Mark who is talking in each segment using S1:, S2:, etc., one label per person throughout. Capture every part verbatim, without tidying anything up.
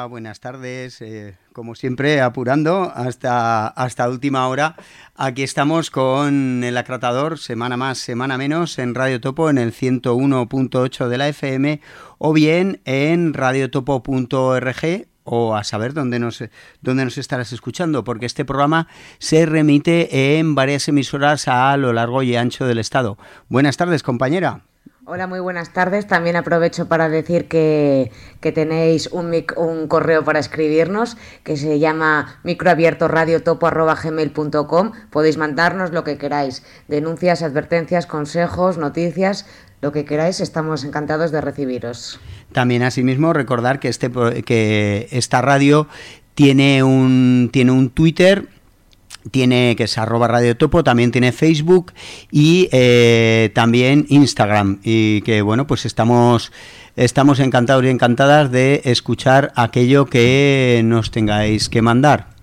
S1: Hola, buenas tardes. Eh, como siempre, apurando hasta, hasta última hora. Aquí estamos con El Acratador, semana más, semana menos, en Radio Topo, en el ciento uno punto ocho de la F M, o bien en radiotopo punto org, o a saber dónde nos, dónde nos estarás escuchando, porque este programa se remite en varias emisoras a lo largo y ancho del estado. Buenas tardes, compañera.
S2: Hola, muy buenas tardes. También aprovecho para decir que, que tenéis un, mic, un correo para escribirnos que se llama microabiertoradiotopo arroba gmail punto com. Podéis mandarnos lo que queráis, denuncias, advertencias, consejos, noticias, lo que queráis. Estamos encantados de recibiros.
S1: También, asimismo, recordar que, este, que esta radio tiene un, tiene un Twitter, tiene que es arroba Radio Topo, también tiene Facebook y eh, también Instagram, y que bueno, pues estamos estamos encantados y encantadas de escuchar aquello que nos tengáis que mandar.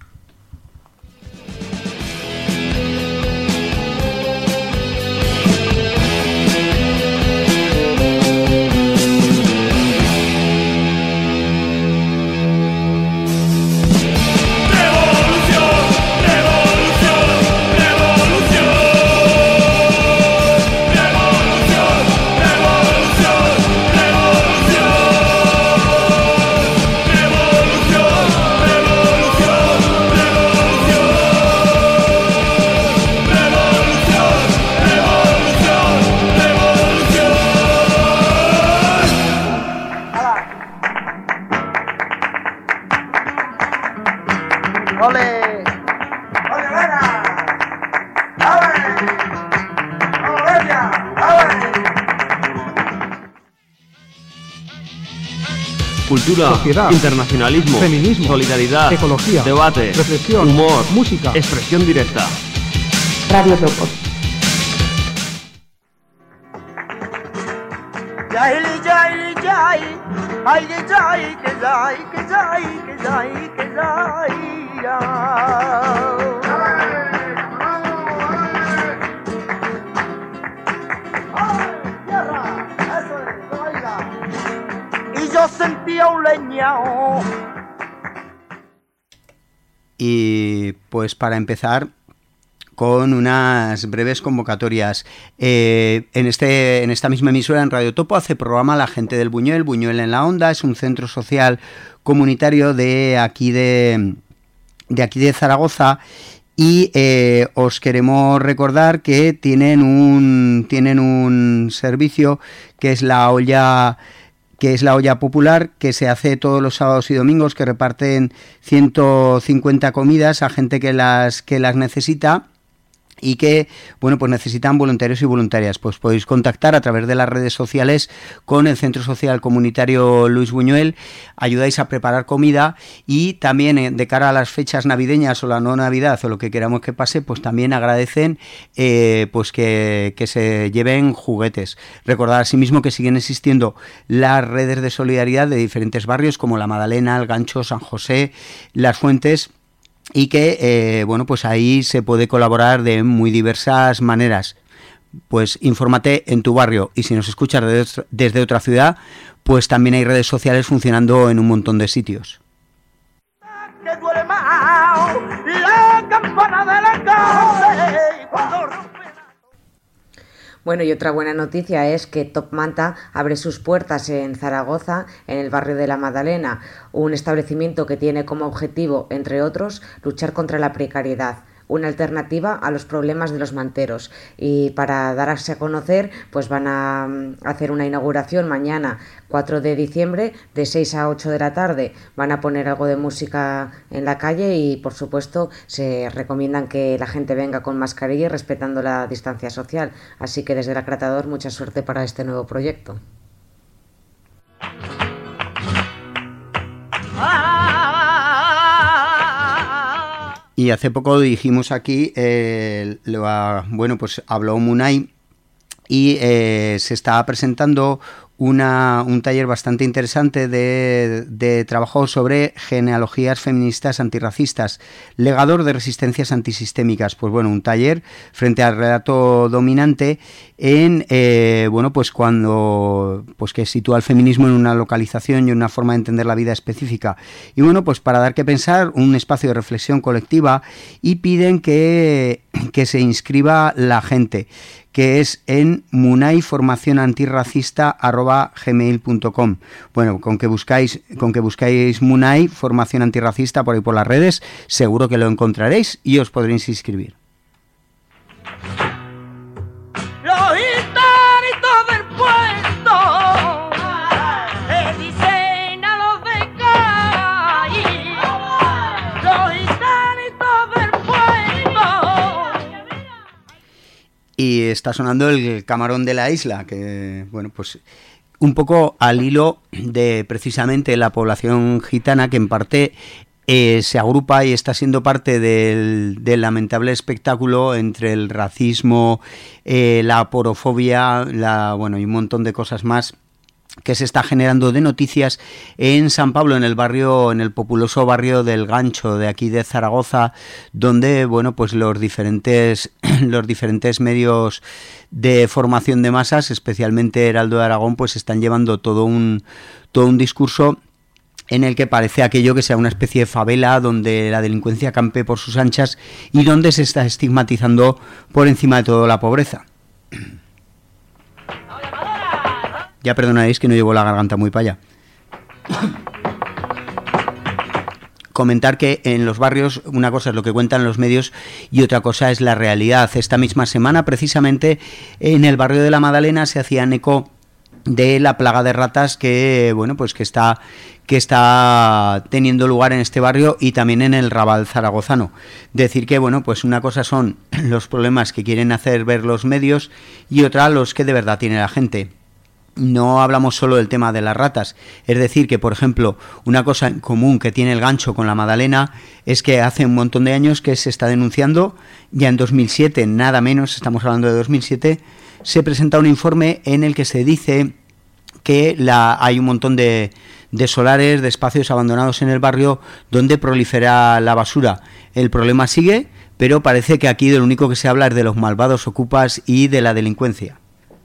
S3: Cultura, sociedad, internacionalismo, feminismo, solidaridad, ecología, debate, reflexión, humor, música, expresión directa.
S2: Radio Topo.
S4: Sentía un leñao.
S1: Y pues para empezar con unas breves convocatorias. Eh, en, este, en esta misma emisora, en Radio Topo, hace programa La Gente del Buñuel, Buñuel en la Onda. Es un centro social comunitario de aquí de, de, aquí de Zaragoza. Y eh, os queremos recordar que tienen un, tienen un servicio que es la olla... que es la olla popular, que se hace todos los sábados y domingos, que reparten ciento cincuenta comidas a gente que las que las necesita y que, bueno, pues necesitan voluntarios y voluntarias. Pues podéis contactar a través de las redes sociales con el Centro Social Comunitario Luis Buñuel, ayudáis a preparar comida y también de cara a las fechas navideñas o la no Navidad o lo que queramos que pase, pues también agradecen eh, pues que, que se lleven juguetes. Recordad asimismo que siguen existiendo las redes de solidaridad de diferentes barrios como La Madalena, El Gancho, San José, Las Fuentes, y que, eh, bueno, pues ahí se puede colaborar de muy diversas maneras. Pues infórmate en tu barrio, y si nos escuchas desde, desde otra ciudad, pues también hay redes sociales funcionando en un montón de sitios.
S4: Que duele más la campana de la cárcel cuando...
S2: Bueno, y otra buena noticia es que Top Manta abre sus puertas en Zaragoza, en el barrio de La Madalena, un establecimiento que tiene como objetivo, entre otros, luchar contra la precariedad, una alternativa a los problemas de los manteros. Y para darse a conocer, pues van a hacer una inauguración mañana, cuatro de diciembre, de seis a ocho de la tarde. Van a poner algo de música en la calle y, por supuesto, se recomiendan que la gente venga con mascarilla y respetando la distancia social. Así que desde El Acratador, mucha suerte para este nuevo proyecto.
S1: Y hace poco dijimos aquí, eh, lo, bueno, pues habló Munay y eh, se está presentando una, un taller bastante interesante de, de trabajo sobre genealogías feministas antirracistas, legador de resistencias antisistémicas. Pues bueno, un taller frente al relato dominante en, eh, bueno, pues cuando, pues que sitúa el feminismo en una localización y en una forma de entender la vida específica. Y bueno, pues para dar que pensar, un espacio de reflexión colectiva, y piden que, que se inscriba la gente, que es en munayformacionantirracista arroba gmail punto com. Bueno, con que buscáis, con que buscáis Munay Formación Antirracista por ahí por las redes, seguro que lo encontraréis y os podréis inscribir.
S4: Los gitanitos del puerto le dicen a los de calle, los gitanitos del puerto.
S1: Y está sonando el Camarón de la Isla, que, bueno, pues un poco al hilo de precisamente la población gitana, que en parte eh, se agrupa y está siendo parte del, del lamentable espectáculo entre el racismo, eh, la aporofobia, la, bueno, y un montón de cosas más que se está generando de noticias en San Pablo, en el barrio, en el populoso barrio del Gancho de aquí de Zaragoza, donde, bueno, pues los diferentes los diferentes medios de formación de masas, especialmente Heraldo de Aragón, pues están llevando todo un todo un discurso en el que parece aquello que sea una especie de favela donde la delincuencia campe por sus anchas y donde se está estigmatizando por encima de todo la pobreza. Ya perdonaréis que no llevo la garganta muy para allá. Comentar que en los barrios una cosa es lo que cuentan los medios y otra cosa es la realidad. Esta misma semana, precisamente, en el barrio de la Madalena se hacían eco de la plaga de ratas que, bueno, pues que está que está teniendo lugar en este barrio y también en el Raval zaragozano. Decir que, bueno, pues una cosa son los problemas que quieren hacer ver los medios y otra los que de verdad tiene la gente. No hablamos solo del tema de las ratas, es decir, que por ejemplo, una cosa en común que tiene el Gancho con la Madalena es que hace un montón de años que se está denunciando, ya en dos mil siete, nada menos, estamos hablando de dos mil siete, se presenta un informe en el que se dice que la, hay un montón de, de solares, de espacios abandonados en el barrio donde prolifera la basura. El problema sigue, pero parece que aquí de lo único que se habla es de los malvados ocupas y de la delincuencia.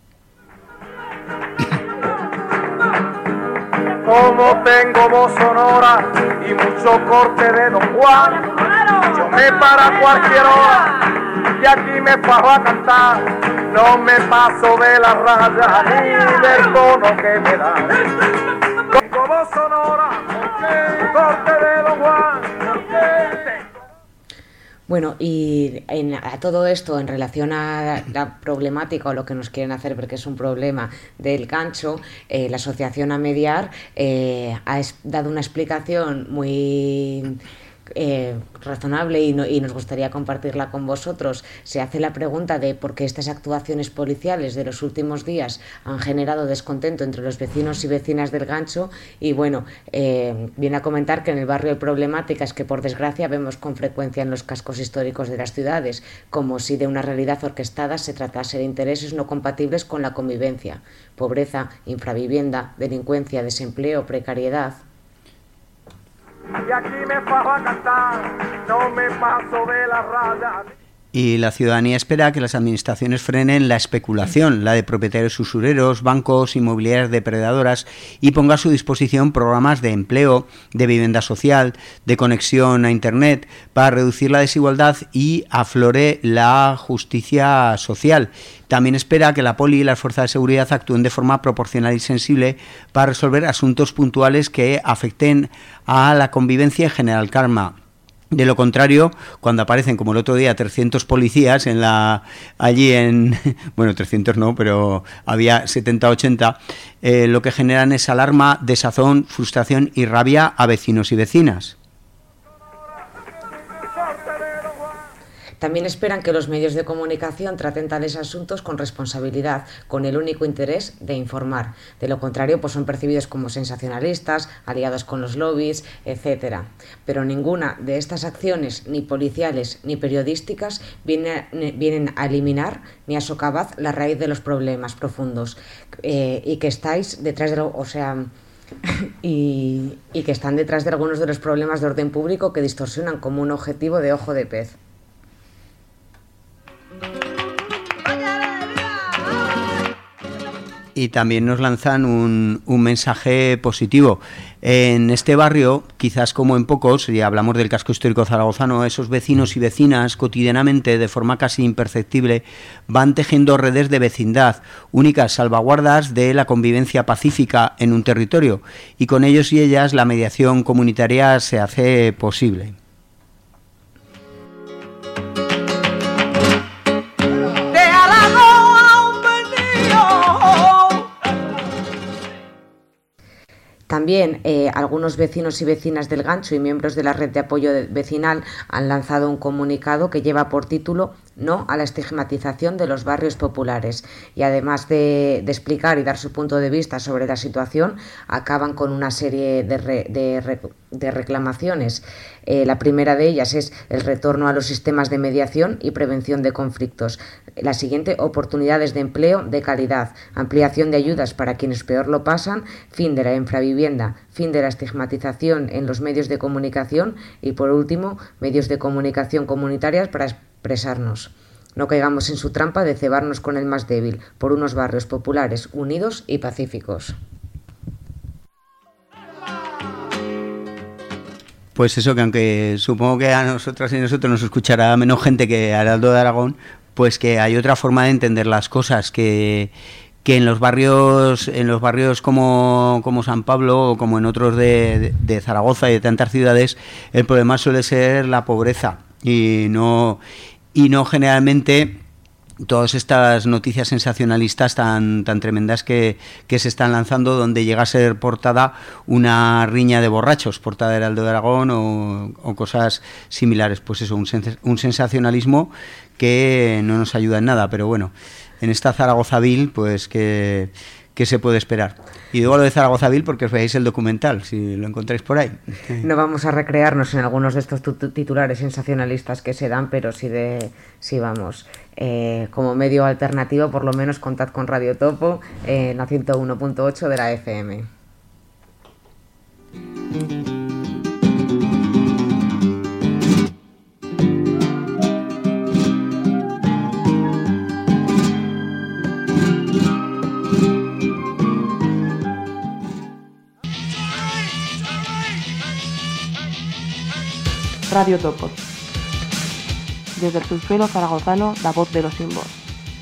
S5: Como tengo voz sonora y mucho corte de Don Juan, yo me paro a cualquier hora y aquí me paso a cantar. No me paso de la raya ni del tono que me dan. Tengo voz sonora, corte de Don Juan.
S2: Bueno, y en, a todo esto, en relación a la problemática o lo que nos quieren hacer, porque es un problema del Gancho, eh, la asociación Amediar eh, ha es, dado una explicación muy eh, razonable y, no, y nos gustaría compartirla con vosotros. Se hace la pregunta de por qué estas actuaciones policiales de los últimos días han generado descontento entre los vecinos y vecinas del Gancho y bueno, eh, viene a comentar que en el barrio hay problemáticas que por desgracia vemos con frecuencia en los cascos históricos de las ciudades, como si de una realidad orquestada se tratase de intereses no compatibles con la convivencia: pobreza, infravivienda, delincuencia, desempleo, precariedad.
S5: Y aquí me paso a cantar, no me paso de la raya.
S1: Y la ciudadanía espera que las administraciones frenen la especulación, la de propietarios usureros, bancos, inmobiliarias depredadoras y ponga a su disposición programas de empleo, de vivienda social, de conexión a Internet para reducir la desigualdad y aflore la justicia social. También espera que la poli y las fuerzas de seguridad actúen de forma proporcional y sensible para resolver asuntos puntuales que afecten a la convivencia en general calma. De lo contrario, cuando aparecen, como el otro día, trescientos policías en la allí en... Bueno, trescientos no, pero había setenta, ochenta, eh, lo que generan es alarma, desazón, frustración y rabia a vecinos y vecinas.
S2: También esperan que los medios de comunicación traten tales asuntos con responsabilidad, con el único interés de informar. De lo contrario, pues son percibidos como sensacionalistas, aliados con los lobbies, etcétera. Pero ninguna de estas acciones, ni policiales ni periodísticas, viene, vienen a eliminar ni a socavar la raíz de los problemas profundos eh, y que estáis detrás de lo, o sea, y, y que están detrás de algunos de los problemas de orden público que distorsionan como un objetivo de ojo de pez.
S1: Y también nos lanzan un, un mensaje positivo. En este barrio, quizás como en pocos, y hablamos del casco histórico zaragozano, esos vecinos y vecinas cotidianamente, de forma casi imperceptible, van tejiendo redes de vecindad, únicas salvaguardas de la convivencia pacífica en un territorio, y con ellos y ellas la mediación comunitaria se hace posible.
S2: También eh, algunos vecinos y vecinas del Gancho y miembros de la red de apoyo vecinal han lanzado un comunicado que lleva por título "No a la estigmatización de los barrios populares", y además de, de explicar y dar su punto de vista sobre la situación, acaban con una serie de, re, de, re, de reclamaciones. Eh, la primera de ellas es el retorno a los sistemas de mediación y prevención de conflictos. La siguiente, oportunidades de empleo de calidad, ampliación de ayudas para quienes peor lo pasan, fin de la infravivienda, fin de la estigmatización en los medios de comunicación y, por último, medios de comunicación comunitarias para expresarnos. No caigamos en su trampa de cebarnos con el más débil, por unos barrios populares unidos y pacíficos.
S1: Pues eso, que aunque supongo que a nosotras y nosotros nos escuchará menos gente que a Heraldo de Aragón, pues que hay otra forma de entender las cosas, que, que en los barrios en los barrios como, como San Pablo o como en otros de, de, de Zaragoza y de tantas ciudades, el problema suele ser la pobreza y no, y no generalmente todas estas noticias sensacionalistas tan tan tremendas que, que se están lanzando, donde llega a ser portada una riña de borrachos, portada de Heraldo de Aragón o, o cosas similares. Pues eso, un, sens un sensacionalismo que no nos ayuda en nada, pero bueno, en esta Zaragozaville, pues que, que se puede esperar. Y digo lo de Zaragozaville porque os veáis el documental, si lo encontráis por ahí.
S2: No vamos a recrearnos en algunos de estos titulares sensacionalistas que se dan, pero sí, de, sí vamos, eh, como medio alternativo, por lo menos contad con Radio Topo eh, en la ciento uno punto ocho de la F M.
S6: Radio Topo. Desde el subsuelo zaragozano, la voz de los sin voz.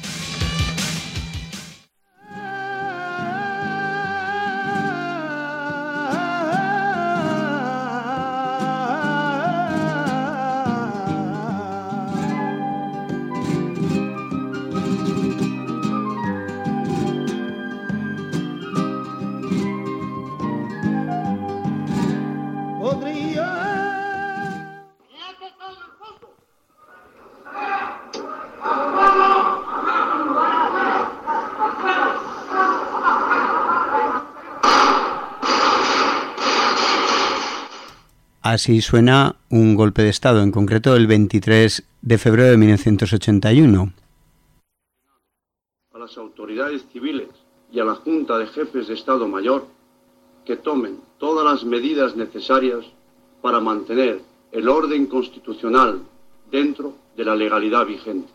S1: Así suena un golpe de Estado, en concreto el veintitrés de febrero de mil novecientos ochenta y uno.
S7: A las autoridades civiles y a la Junta de Jefes de Estado Mayor que tomen todas las medidas necesarias para mantener el orden constitucional dentro de la legalidad vigente.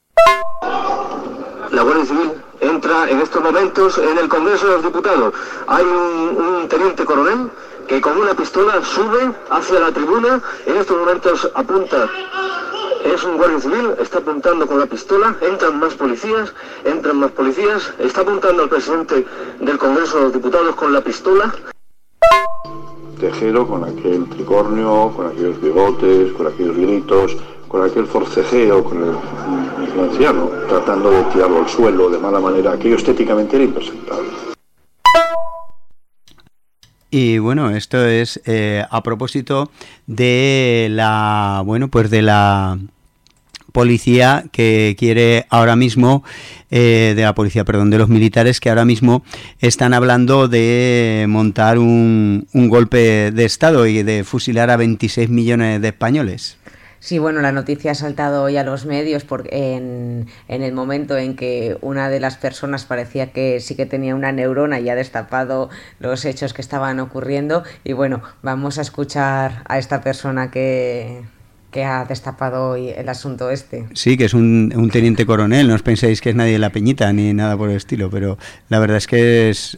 S8: La Guardia Civil entra en estos momentos en el Congreso de los Diputados. Hay un, un teniente coronel que con una pistola sube hacia la tribuna, en estos momentos apunta, es un guardia civil, está apuntando con la pistola, entran más policías, entran más policías, está apuntando al presidente del Congreso de los Diputados con la pistola.
S9: Tejero con aquel tricornio, con aquellos bigotes, con aquellos gritos, con aquel forcejeo con el, el anciano, tratando de tirarlo al suelo de mala manera, aquello estéticamente era impresentable.
S1: Y bueno, esto es eh, a propósito de la, bueno, pues de la policía que quiere ahora mismo, eh, de la policía, perdón, de los militares que ahora mismo están hablando de montar un, un golpe de Estado y de fusilar a veintiséis millones de españoles.
S2: Sí, bueno, la noticia ha saltado hoy a los medios porque en, en el momento en que una de las personas parecía que sí que tenía una neurona y ha destapado los hechos que estaban ocurriendo. Y bueno, vamos a escuchar a esta persona que, que ha destapado hoy el asunto este.
S1: Sí, que es un, un teniente coronel, no os penséis que es nadie de la Peñita ni nada por el estilo, pero la verdad es que es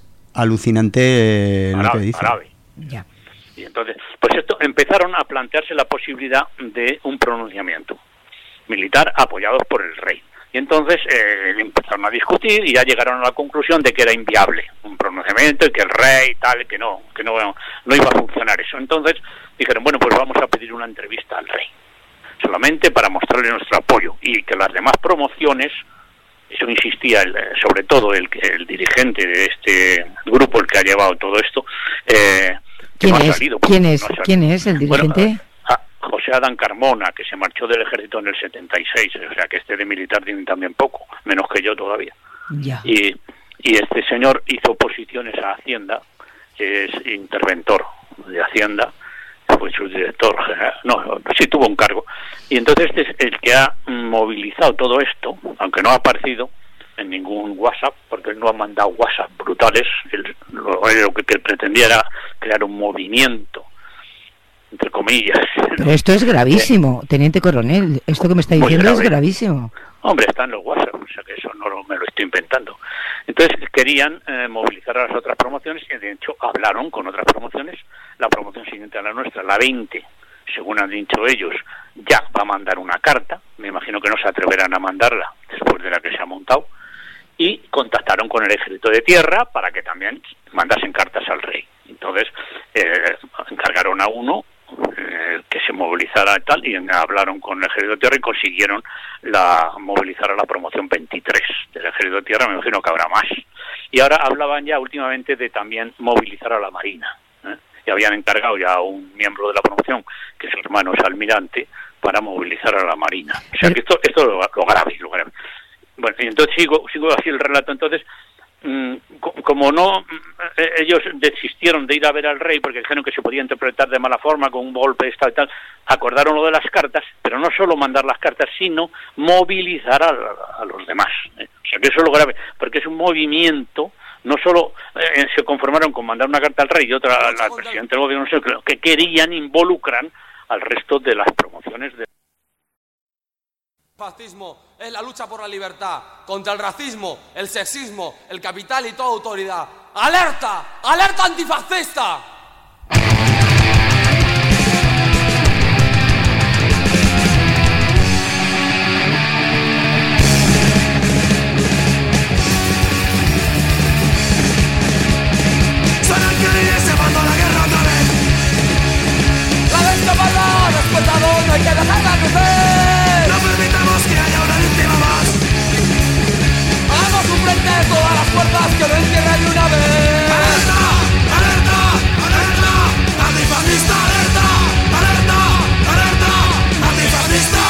S1: alucinante eh, lo que dice.
S10: Árabe.
S2: Ya.
S10: Y entonces, pues esto empezaron a plantearse la posibilidad de un pronunciamiento militar apoyados por el rey. Y entonces eh, empezaron a discutir y ya llegaron a la conclusión de que era inviable un pronunciamiento y que el rey tal, que no, que no, no iba a funcionar eso. Entonces dijeron, bueno, pues vamos a pedir una entrevista al rey, solamente para mostrarle nuestro apoyo y que las demás promociones, eso insistía el, sobre todo el, el dirigente de este grupo, el que ha llevado todo esto, eh,
S11: ¿Quién,
S10: no
S11: es?
S10: Salido,
S11: ¿Quién es?
S10: No
S11: ¿Quién es el dirigente?
S10: Bueno, a José Adán Carmona, que se marchó del ejército en el setenta y seis, o sea que este de militar tiene también poco, menos que yo todavía.
S11: Ya.
S10: Y, y este señor hizo oposiciones a Hacienda, que es interventor de Hacienda, fue su director general, no, sí tuvo un cargo. Y entonces este es el que ha movilizado todo esto, aunque no ha aparecido en ningún WhatsApp, porque él no ha mandado WhatsApp brutales. Él, lo, lo que, que pretendía era crear un movimiento, entre comillas.
S11: Pero esto es gravísimo, teniente coronel, esto que me está diciendo es gravísimo.
S10: Hombre, está en los WhatsApp, o sea que eso no lo, me lo estoy inventando. Entonces querían eh, movilizar a las otras promociones y de hecho hablaron con otras promociones. La promoción siguiente a la nuestra, la veinte, según han dicho ellos, ya va a mandar una carta. Me imagino que no se atreverán a mandarla después de la que se ha montado. Y contactaron con el ejército de tierra para que también mandasen cartas al rey. Entonces eh, encargaron a uno eh, que se movilizara y tal, y hablaron con el ejército de tierra y consiguieron la movilizar a la promoción veintitrés del ejército de tierra. Me imagino que habrá más. Y ahora hablaban ya últimamente de también movilizar a la marina, ¿eh? Y habían encargado ya a un miembro de la promoción, que es su hermano, es almirante, para movilizar a la marina. O sea que esto, esto es lo, lo grave, lo grave. Bueno, y entonces sigo, sigo así el relato. Entonces, mmm, como no, ellos desistieron de ir a ver al rey porque dijeron que se podía interpretar de mala forma con un golpe de estado y tal, acordaron lo de las cartas, pero no solo mandar las cartas, sino movilizar a, a los demás. ¿eh? O sea que eso es lo grave, porque es un movimiento. No solo eh, se conformaron con mandar una carta al rey y otra al, al presidente del gobierno, sino que querían involucrar al resto de las promociones de...
S12: El fascismo es la lucha por la libertad contra el racismo, el sexismo, el capital y toda autoridad. ¡Alerta! ¡Alerta antifascista!
S13: Suena el clarín y se mandó la guerra otra vez.
S12: La bestia parda ha despertado, no hay que dejarla crecer.
S13: No permitamos que haya una víctima más.
S12: Hagamos un frente de todas las fuerzas que lo encierren de una vez.
S13: ¡Alerta! ¡Alerta! ¡Alerta! ¡Antifascista! ¡Alerta! ¡Alerta! ¡Alerta! ¡Antifascista!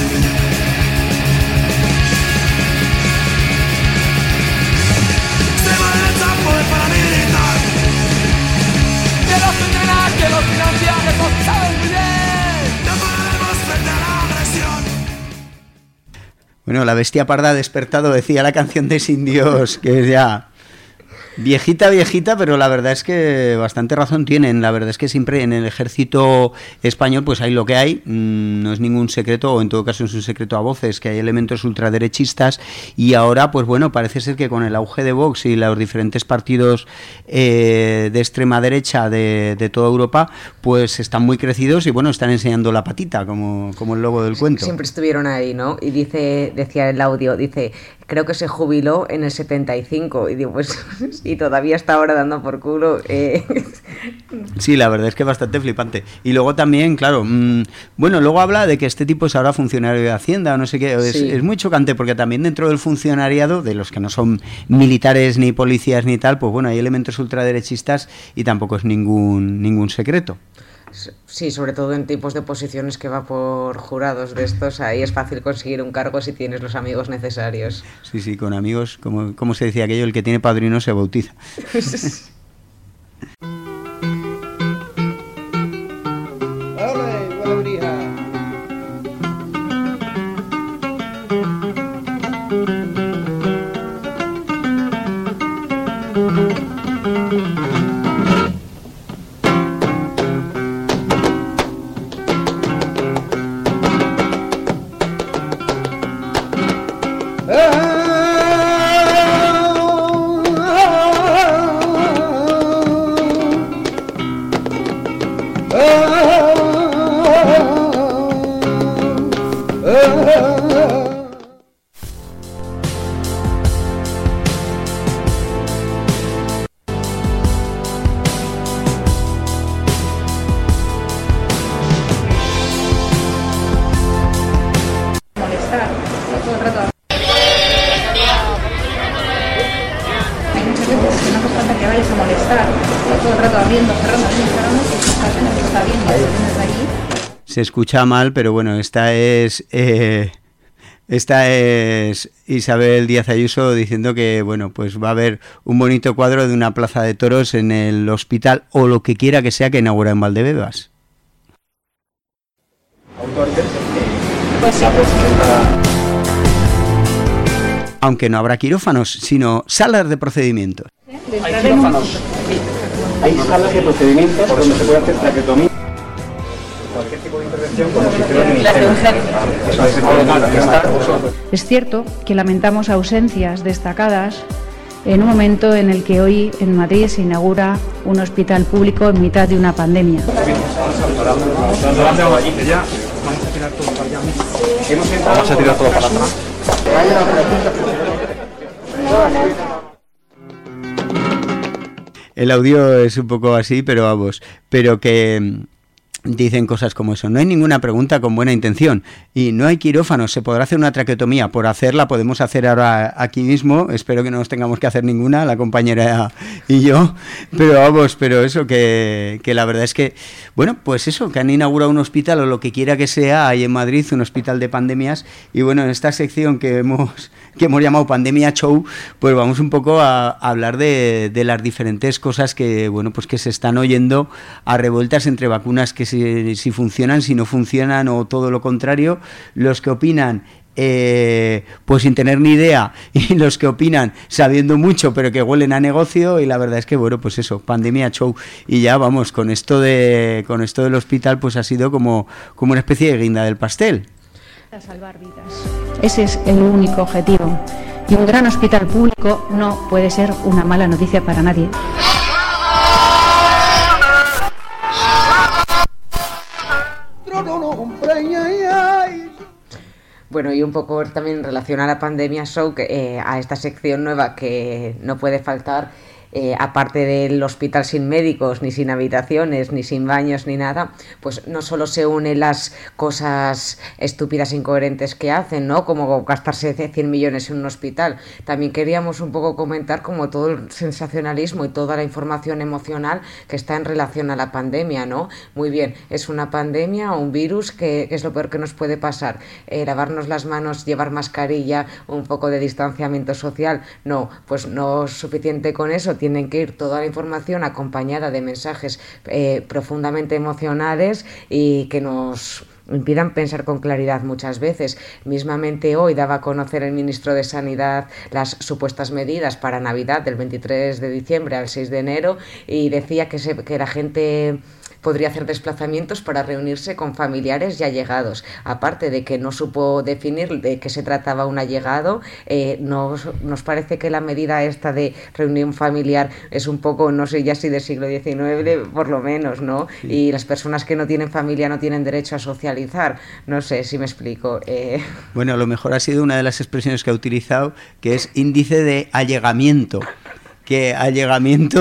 S13: Extrema derecha, poder paramilitar.
S12: Que los entrena, que los financia, que los saben muy bien.
S13: No pararemos frente a la agresión.
S1: Bueno, la bestia parda ha despertado, decía la canción de Sin Dios, que es ya viejita, viejita, pero la verdad es que bastante razón tienen. La verdad es que siempre en el ejército español pues hay lo que hay, mmm, no es ningún secreto, o en todo caso es un secreto a voces, que hay elementos ultraderechistas, y ahora pues bueno, parece ser que con el auge de Vox y los diferentes partidos eh, de extrema derecha de, de toda Europa, pues están muy crecidos y bueno, están enseñando la patita, como, como el lobo del cuento.
S2: Siempre estuvieron ahí, ¿no? Y dice, decía el audio, dice, creo que se jubiló en el setenta y cinco, y digo, pues, y todavía está ahora dando por culo. Eh.
S1: Sí, la verdad es que es bastante flipante. Y luego también, claro, mmm, bueno, luego habla de que este tipo es ahora funcionario de Hacienda o no sé qué, es, sí. es muy chocante porque también dentro del funcionariado, de los que no son militares ni policías ni tal, pues bueno, hay elementos ultraderechistas y tampoco es ningún, ningún secreto.
S2: Sí, sobre todo en tipos de posiciones que va por jurados de estos, ahí es fácil conseguir un cargo si tienes los amigos necesarios.
S1: Sí, sí, con amigos, como, como se decía aquello, el que tiene padrino se bautiza. Se escucha mal, pero bueno, esta es eh, esta es Isabel Díaz Ayuso diciendo que bueno, pues va a haber un bonito cuadro de una plaza de toros en el hospital o lo que quiera que sea que inaugura en Valdebebas. Pues sí. Aunque no habrá quirófanos, sino salas de procedimientos.
S14: Hay quirófanos. Hay salas de procedimientos donde se puede hacer traqueotomía. Cualquier tipo de intervención como si fuera.
S15: Es cierto que lamentamos ausencias destacadas en un momento en el que hoy en Madrid se inaugura un hospital público en mitad de una pandemia.
S14: Vamos a tirar todo para atrás.
S1: El audio es un poco así, pero vamos, pero que dicen cosas como eso. No hay ninguna pregunta con buena intención y no hay quirófanos. Se podrá hacer una traqueotomía. Por hacerla podemos hacer ahora aquí mismo. Espero que no nos tengamos que hacer ninguna, la compañera y yo. Pero vamos, pero eso, que, que la verdad es que, bueno, pues eso, que han inaugurado un hospital o lo que quiera que sea ahí en Madrid, un hospital de pandemias. Y bueno, en esta sección que hemos que hemos llamado Pandemia Show, pues vamos un poco a, a hablar de, de las diferentes cosas que, bueno, pues que se están oyendo a revueltas entre vacunas que si, si funcionan, si no funcionan o todo lo contrario, los que opinan eh, pues sin tener ni idea y los que opinan sabiendo mucho pero que huelen a negocio, y la verdad es que bueno, pues eso, Pandemia Show. Y ya vamos, con esto de con esto del hospital pues ha sido como, como una especie de guinda del pastel.
S15: A salvar vidas. Ese es el único objetivo. Y un gran hospital público no puede ser una mala noticia para nadie.
S2: Bueno, y un poco también en relación a la Pandemia Show, que, eh, a esta sección nueva que no puede faltar. Eh, aparte del hospital sin médicos, ni sin habitaciones, ni sin baños, ni nada, pues no solo se unen las cosas estúpidas e incoherentes que hacen, ¿no? Como gastarse cien millones en un hospital. También queríamos un poco comentar como todo el sensacionalismo y toda la información emocional que está en relación a la pandemia, ¿no? Muy bien, es una pandemia o un virus que, que es lo peor que nos puede pasar. Eh, lavarnos las manos, llevar mascarilla, un poco de distanciamiento social. No, pues no es suficiente con eso. Tienen que ir toda la información acompañada de mensajes eh, profundamente emocionales y que nos impidan pensar con claridad muchas veces. Mismamente hoy daba a conocer el ministro de Sanidad las supuestas medidas para Navidad del veintitrés de diciembre al seis de enero y decía que, se, que la gente podría hacer desplazamientos para reunirse con familiares y allegados. Aparte de que no supo definir de qué se trataba un allegado, eh, nos, nos parece que la medida esta de reunión familiar es un poco, no sé ya si del siglo diecinueve, por lo menos, ¿no? Sí. Y las personas que no tienen familia no tienen derecho a socializar. No sé si me explico. Eh...
S1: Bueno, a lo mejor ha sido una de las expresiones que ha utilizado, que es índice de allegamiento. Que allegamiento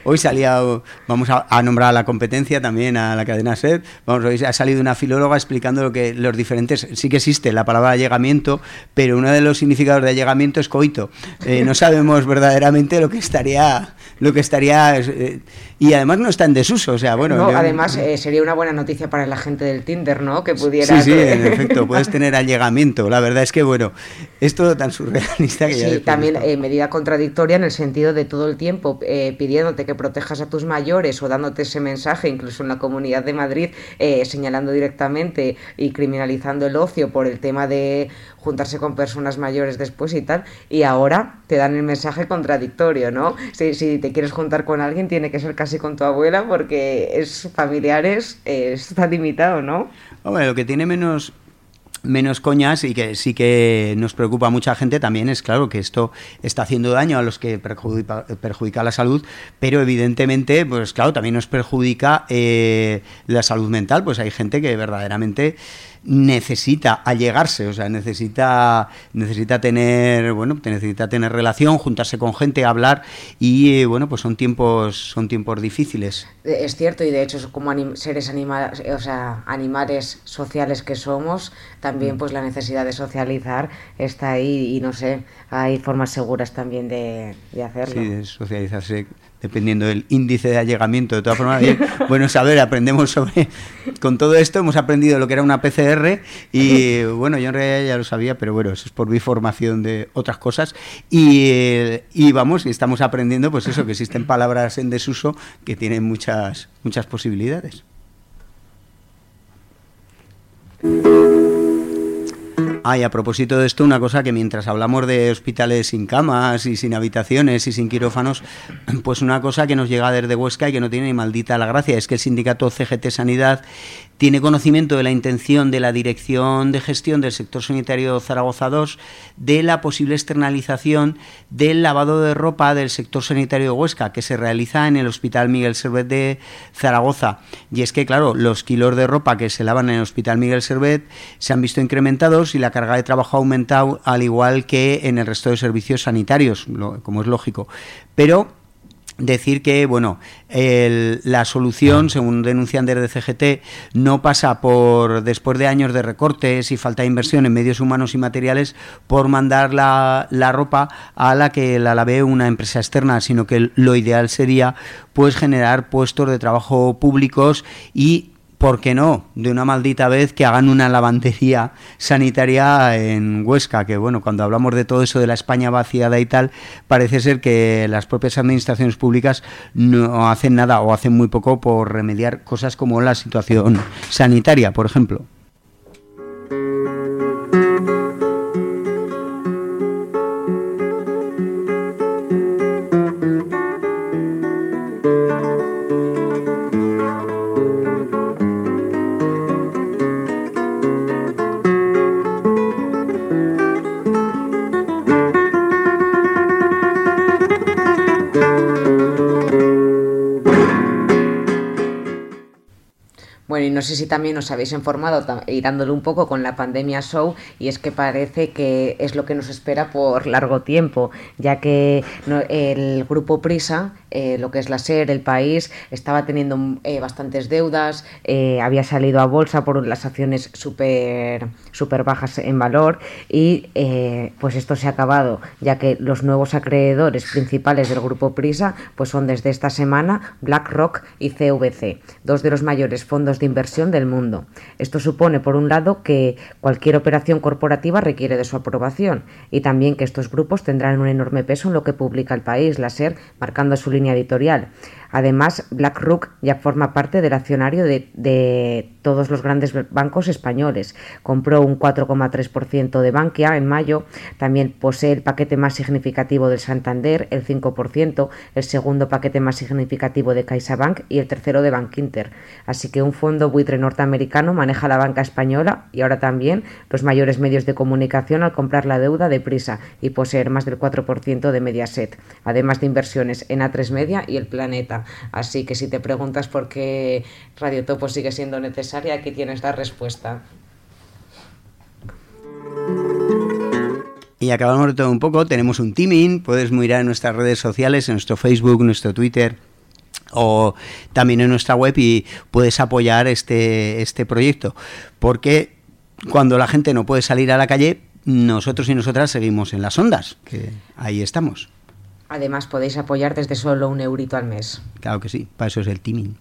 S1: hoy salía, vamos a, a nombrar a la competencia también, a la cadena SER, vamos, hoy ha salido una filóloga explicando lo que los diferentes, sí que existe la palabra allegamiento, pero uno de los significados de allegamiento es coito. Eh, no sabemos verdaderamente lo que estaría, lo que estaría, eh, y además no está en desuso, o sea, bueno.
S2: No,
S1: yo,
S2: además eh, sería una buena noticia para la gente del Tinder, ¿no? Que pudiera...
S1: Sí, sí, en efecto, puedes tener allegamiento. La verdad es que, bueno, es todo tan surrealista que
S2: sí,
S1: ya...
S2: Sí, también eh, medida contradictoria en el sentido de todo el tiempo eh, pidiéndote que protejas a tus mayores o dándote ese mensaje, incluso en la Comunidad de Madrid, eh, señalando directamente y criminalizando el ocio por el tema de juntarse con personas mayores después y tal, y ahora te dan el mensaje contradictorio, ¿no? Si, si te quieres juntar con alguien tiene que ser casi con tu abuela porque es familiares, eh, está limitado, ¿no?
S1: Hombre, lo que tiene menos... menos coñas y que sí que nos preocupa a mucha gente también es claro que esto está haciendo daño a los que perjudica, perjudica la salud, pero evidentemente pues claro también nos perjudica eh, la salud mental, pues hay gente que verdaderamente necesita allegarse, o sea, necesita necesita tener, bueno, necesita tener relación, juntarse con gente, hablar y eh, bueno, pues son tiempos son tiempos difíciles.
S2: Es cierto, y de hecho como anim- seres anima- o sea, animales sociales que somos, también pues la necesidad de socializar está ahí y no sé, hay formas seguras también de, de hacerlo.
S1: Sí, de socializarse dependiendo del índice de allegamiento. De todas formas, bien, bueno saber, aprendemos sobre... Con todo esto hemos aprendido lo que era una P C R y, bueno, yo en realidad ya lo sabía, pero bueno, eso es por mi formación de otras cosas. Y, y vamos, y estamos aprendiendo, pues eso, que existen palabras en desuso que tienen muchas, muchas posibilidades. Ah, y a propósito de esto, una cosa que mientras hablamos de hospitales sin camas y sin habitaciones y sin quirófanos, pues una cosa que nos llega desde Huesca y que no tiene ni maldita la gracia, es que el sindicato C G T Sanidad tiene conocimiento de la intención de la Dirección de Gestión del Sector Sanitario Zaragoza dos de la posible externalización del lavado de ropa del sector sanitario de Huesca, que se realiza en el Hospital Miguel Servet de Zaragoza. Y es que, claro, los kilos de ropa que se lavan en el Hospital Miguel Servet se han visto incrementados y la carga de trabajo ha aumentado, al igual que en el resto de servicios sanitarios, lo, como es lógico. Pero decir que, bueno, el, la solución, según denuncian desde C G T, no pasa por, después de años de recortes y falta de inversión en medios humanos y materiales, por mandar la, la ropa a la que la lave una empresa externa, sino que lo ideal sería pues generar puestos de trabajo públicos y, ¿por qué no?, de una maldita vez que hagan una lavandería sanitaria en Huesca, que bueno, cuando hablamos de todo eso de la España vaciada y tal, parece ser que las propias administraciones públicas no hacen nada o hacen muy poco por remediar cosas como la situación sanitaria, por ejemplo.
S2: Bueno, y no sé si también os habéis informado, y dándole un poco con la pandemia show, y es que parece que es lo que nos espera por largo tiempo, ya que no, el grupo Prisa, eh, lo que es la SER, El País, estaba teniendo eh, bastantes deudas, eh, había salido a bolsa por las acciones súper súper bajas en valor, y eh, pues esto se ha acabado, ya que los nuevos acreedores principales del grupo Prisa pues son desde esta semana BlackRock y C V C, dos de los mayores fondos de inversión del mundo. Esto supone, por un lado, que cualquier operación corporativa requiere de su aprobación y también que estos grupos tendrán un enorme peso en lo que publica El País, la SER, marcando su línea editorial. Además, BlackRock ya forma parte del accionario de, de todos los grandes bancos españoles. Compró un cuatro coma tres por ciento de Bankia en mayo. También posee el paquete más significativo del Santander, el cinco por ciento, el segundo paquete más significativo de CaixaBank y el tercero de Bankinter. Así que un fondo buitre norteamericano maneja la banca española y ahora también los mayores medios de comunicación al comprar la deuda de Prisa y poseer más del cuatro por ciento de Mediaset, además de inversiones en A tres Media y El Planeta. Así que si te preguntas por qué Radio Topo sigue siendo necesaria, aquí tienes la respuesta.
S1: Y acabamos de todo un poco, tenemos un teaming, puedes mirar en nuestras redes sociales, en nuestro Facebook, nuestro Twitter o también en nuestra web y puedes apoyar este, este proyecto, porque cuando la gente no puede salir a la calle, nosotros y nosotras seguimos en las ondas, que ahí estamos.
S2: Además podéis apoyar desde solo un eurito al mes.
S1: Claro que sí, para eso es el teaming.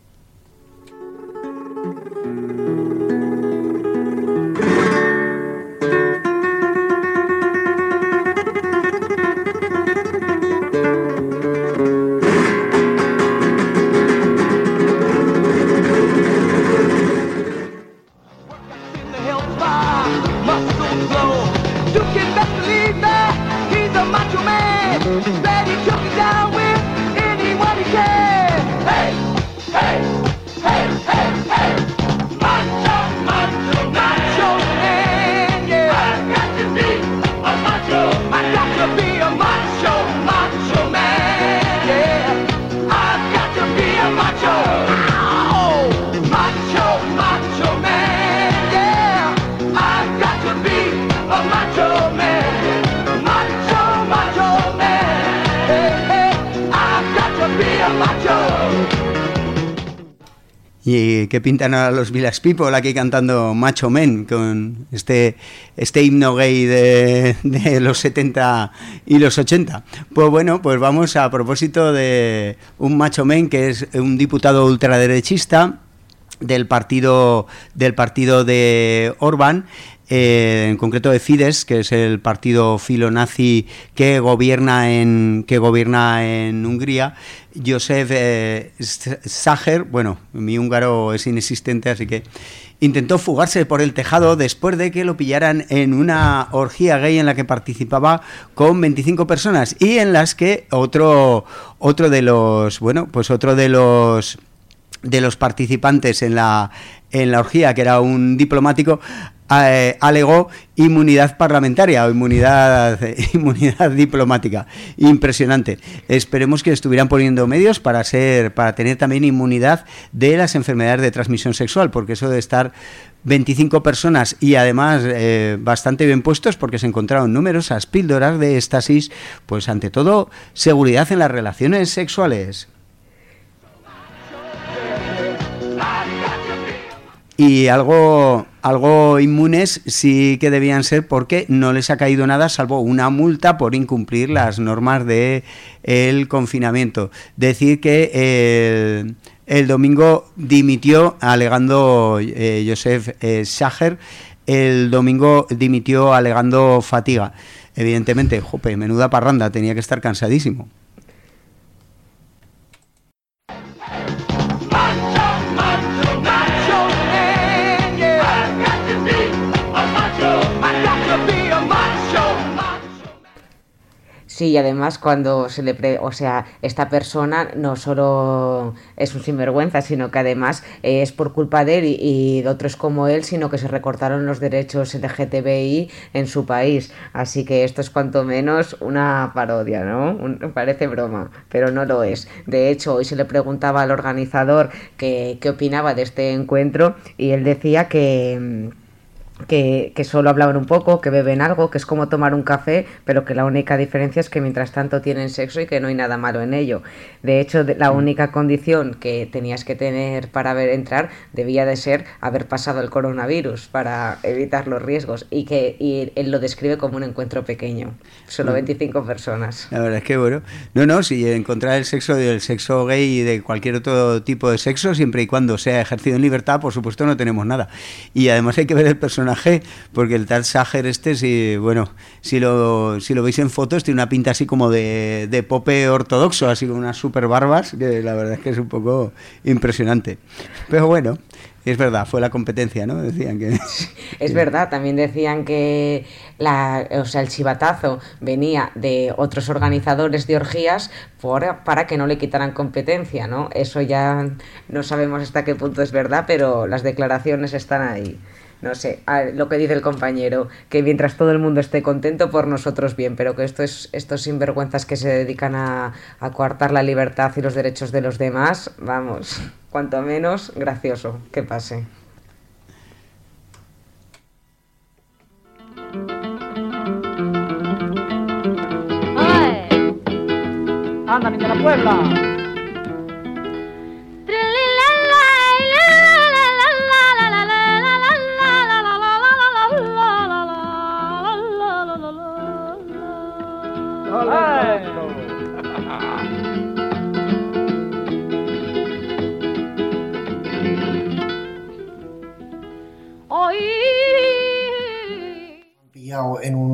S1: ¿Y qué pintan ahora los Village People aquí cantando Macho Men con este, este himno gay de, de los setenta y los ochenta? Pues bueno, pues vamos a propósito de un Macho Men que es un diputado ultraderechista del partido, del partido de Orbán, eh, en concreto de Fidesz, que es el partido filonazi que gobierna en que gobierna en Hungría. Josef eh, Sacher, bueno, mi húngaro es inexistente, así que intentó fugarse por el tejado después de que lo pillaran en una orgía gay en la que participaba con veinticinco personas y en las que otro otro de los, bueno, pues otro de los de los participantes en la en la orgía, que era un diplomático, eh, alegó inmunidad parlamentaria o inmunidad inmunidad diplomática. Impresionante. Esperemos que estuvieran poniendo medios para ser para tener también inmunidad de las enfermedades de transmisión sexual, porque eso de estar veinticinco personas y además eh, bastante bien puestos, porque se encontraron numerosas píldoras de éxtasis, pues ante todo seguridad en las relaciones sexuales. Y algo, algo inmunes sí que debían ser, porque no les ha caído nada salvo una multa por incumplir las normas de el confinamiento. Decir que el, el domingo dimitió, alegando eh, Josef eh, Sacher, el domingo dimitió alegando fatiga. Evidentemente, jope, menuda parranda, tenía que estar cansadísimo.
S2: Sí, y además cuando se le pre... o sea, esta persona no solo es un sinvergüenza, sino que además eh, es por culpa de él y, y de otros como él, sino que se recortaron los derechos L G T B I en su país. Así que esto es cuanto menos una parodia, ¿no? Un... parece broma, pero no lo es. De hecho, hoy se le preguntaba al organizador qué opinaba de este encuentro y él decía que... Que, que solo hablaban un poco, que beben algo, que es como tomar un café, pero que la única diferencia es que mientras tanto tienen sexo y que no hay nada malo en ello. De hecho, la única condición que tenías que tener para ver entrar debía de ser haber pasado el coronavirus para evitar los riesgos, y que y él lo describe como un encuentro pequeño, solo veinticinco personas.
S1: La verdad es que bueno, no, no, si encontrar el sexo del sexo gay y de cualquier otro tipo de sexo, siempre y cuando sea ejercido en libertad, por supuesto no tenemos nada. Y además hay que ver el personaje, porque el tal Sacher este, si, bueno, si lo, si lo veis en fotos, tiene una pinta así como de, de pope ortodoxo, así con unas super barbas, que la verdad es que es un poco impresionante. Pero bueno, es verdad, fue la competencia, ¿no? Decían que...
S2: Es verdad, también decían que la, o sea, el chivatazo venía de otros organizadores de orgías por, para que no le quitaran competencia, ¿no? Eso ya no sabemos hasta qué punto es verdad, pero las declaraciones están ahí. No sé, lo que dice el compañero, que mientras todo el mundo esté contento, por nosotros bien, pero que esto es, estos sinvergüenzas que se dedican a, a coartar la libertad y los derechos de los demás, vamos, cuanto menos gracioso que pase.
S4: ¡Ay! ¡Anda, niña la Puebla!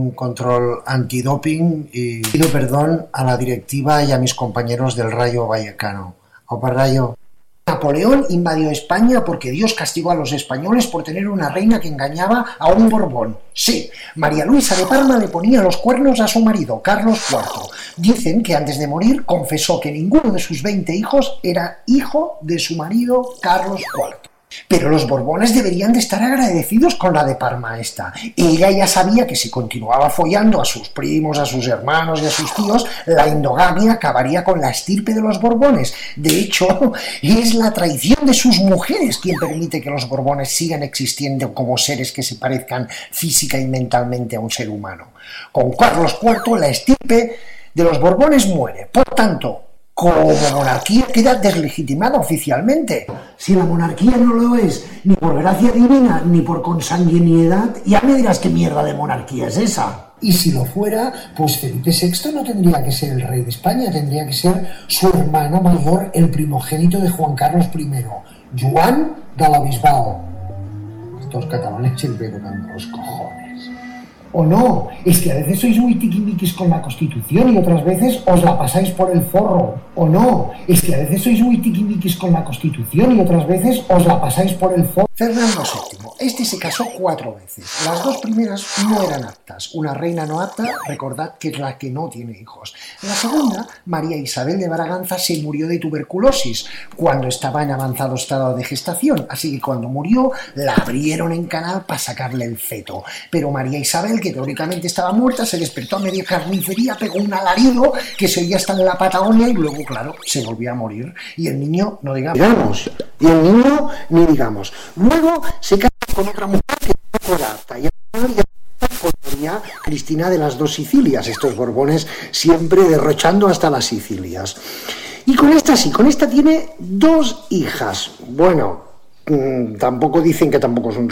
S16: un control antidoping y pido perdón a la directiva y a mis compañeros del Rayo Vallecano. Opa, Rayo. Napoleón invadió España porque Dios castigó a los españoles por tener una reina que engañaba a un Borbón. Sí, María Luisa de Parma le ponía los cuernos a su marido, Carlos cuarto. Dicen que antes de morir confesó que ninguno de sus veinte hijos era hijo de su marido, Carlos cuarto. Pero los Borbones deberían de estar agradecidos con la de Parma esta. Ella ya sabía que si continuaba follando a sus primos, a sus hermanos y a sus tíos, la endogamia acabaría con la estirpe de los Borbones. De hecho, es la traición de sus mujeres quien permite que los Borbones sigan existiendo como seres que se parezcan física y mentalmente a un ser humano. Con Carlos cuarto, la estirpe de los Borbones muere. Por tanto, como monarquía queda deslegitimada oficialmente. Si la monarquía no lo es ni por gracia divina ni por consanguinidad, ya me dirás qué mierda de monarquía es esa. Y si lo fuera, pues Felipe sexto no tendría que ser el rey de España, tendría que ser su hermano mayor, el primogénito de Juan Carlos primero, Joan de la Bisbal. Estos catalanes siempre tocando los cojones. O no, es que a veces sois muy tiquimiquis con la Constitución y otras veces os la pasáis por el forro. O no, es que a veces sois muy tiquimiquis con la Constitución y otras veces os la pasáis por el forro. Fernando séptimo, este se casó cuatro veces. Las dos primeras no eran aptas. Una reina no apta, recordad que es la que no tiene hijos. La segunda, María Isabel de Braganza, se murió de tuberculosis cuando estaba en avanzado estado de gestación. Así que cuando murió, la abrieron en canal para sacarle el feto. Pero María Isabel, que teóricamente estaba muerta, se despertó a media carnicería, pegó un alarido que se oía hasta en la Patagonia y luego, claro, se volvió a morir. Y el niño, no digamos. digamos y el niño, ni digamos. Luego se casó con otra mujer que no era apta. Y María Cristina de las dos Sicilias, estos Borbones siempre derrochando hasta las Sicilias. Y con esta sí, con esta tiene dos hijas. Bueno, mmm, tampoco dicen que tampoco son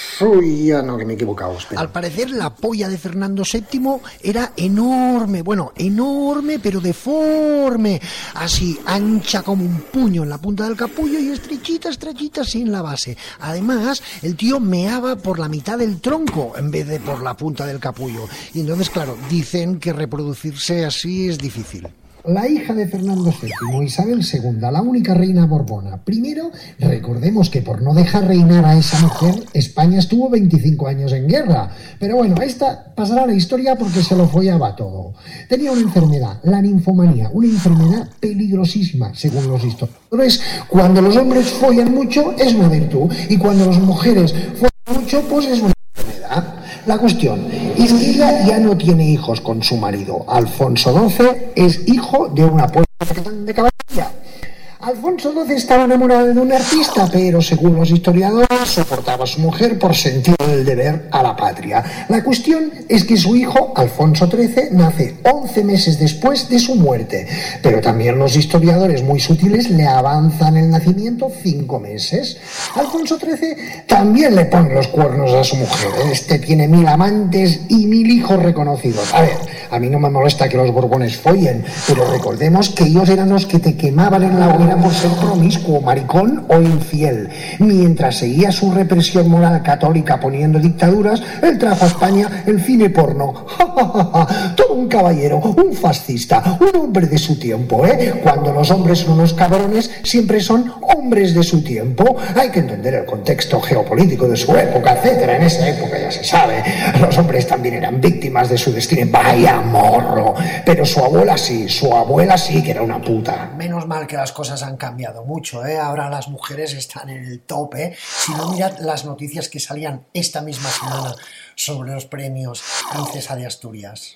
S16: suyas, no, que me he equivocado. Espera. Al parecer la polla de Fernando séptimo era enorme, bueno, enorme pero deforme, así ancha como un puño en la punta del capullo y estrechita, estrechita así en la base. Además, el tío meaba por la mitad del tronco en vez de por la punta del capullo. Y entonces, claro, dicen que reproducirse así es difícil. La hija de Fernando séptimo, Isabel segunda, la única reina borbona. Primero, recordemos que por no dejar reinar a esa mujer, España estuvo veinticinco años en guerra. Pero bueno, esta pasará a la historia porque se lo follaba todo. Tenía una enfermedad, la ninfomanía, una enfermedad peligrosísima, según los historiadores. Cuando los hombres follan mucho, es una virtud. Y cuando las mujeres follan mucho, pues es una enfermedad. La cuestión es que ella ya no tiene hijos con su marido. Alfonso doce es hijo de una polla de caballería. Alfonso doce estaba enamorado de un artista, pero según los historiadores soportaba a su mujer por sentir el deber a la patria. La cuestión es que su hijo, Alfonso trece, nace once meses después de su muerte, pero también los historiadores muy sutiles le avanzan el nacimiento cinco meses. Alfonso trece también le pone los cuernos a su mujer. Este tiene mil amantes y mil hijos reconocidos. A ver, a mí no me molesta que los Borbones follen, pero recordemos que ellos eran los que te quemaban en la hoguera por ser promiscuo, maricón o infiel. Mientras seguía su represión moral católica poniendo dictaduras, él trajo a España el cine porno. ¡Ja, ja, ja, ja! Todo un caballero, un fascista, un hombre de su tiempo, ¿eh? Cuando los hombres son unos cabrones, siempre son hombres de su tiempo. Hay que entender el contexto geopolítico de su época, etcétera. En esa época ya se sabe, los hombres también eran víctimas de su destino. Vaya morro. Pero su abuela sí, su abuela sí que era una puta. Menos mal que las cosas han cambiado mucho, ¿eh? Ahora las mujeres están en el tope, ¿eh? Si no, mirad las noticias que salían esta misma semana sobre los premios Princesa de Asturias.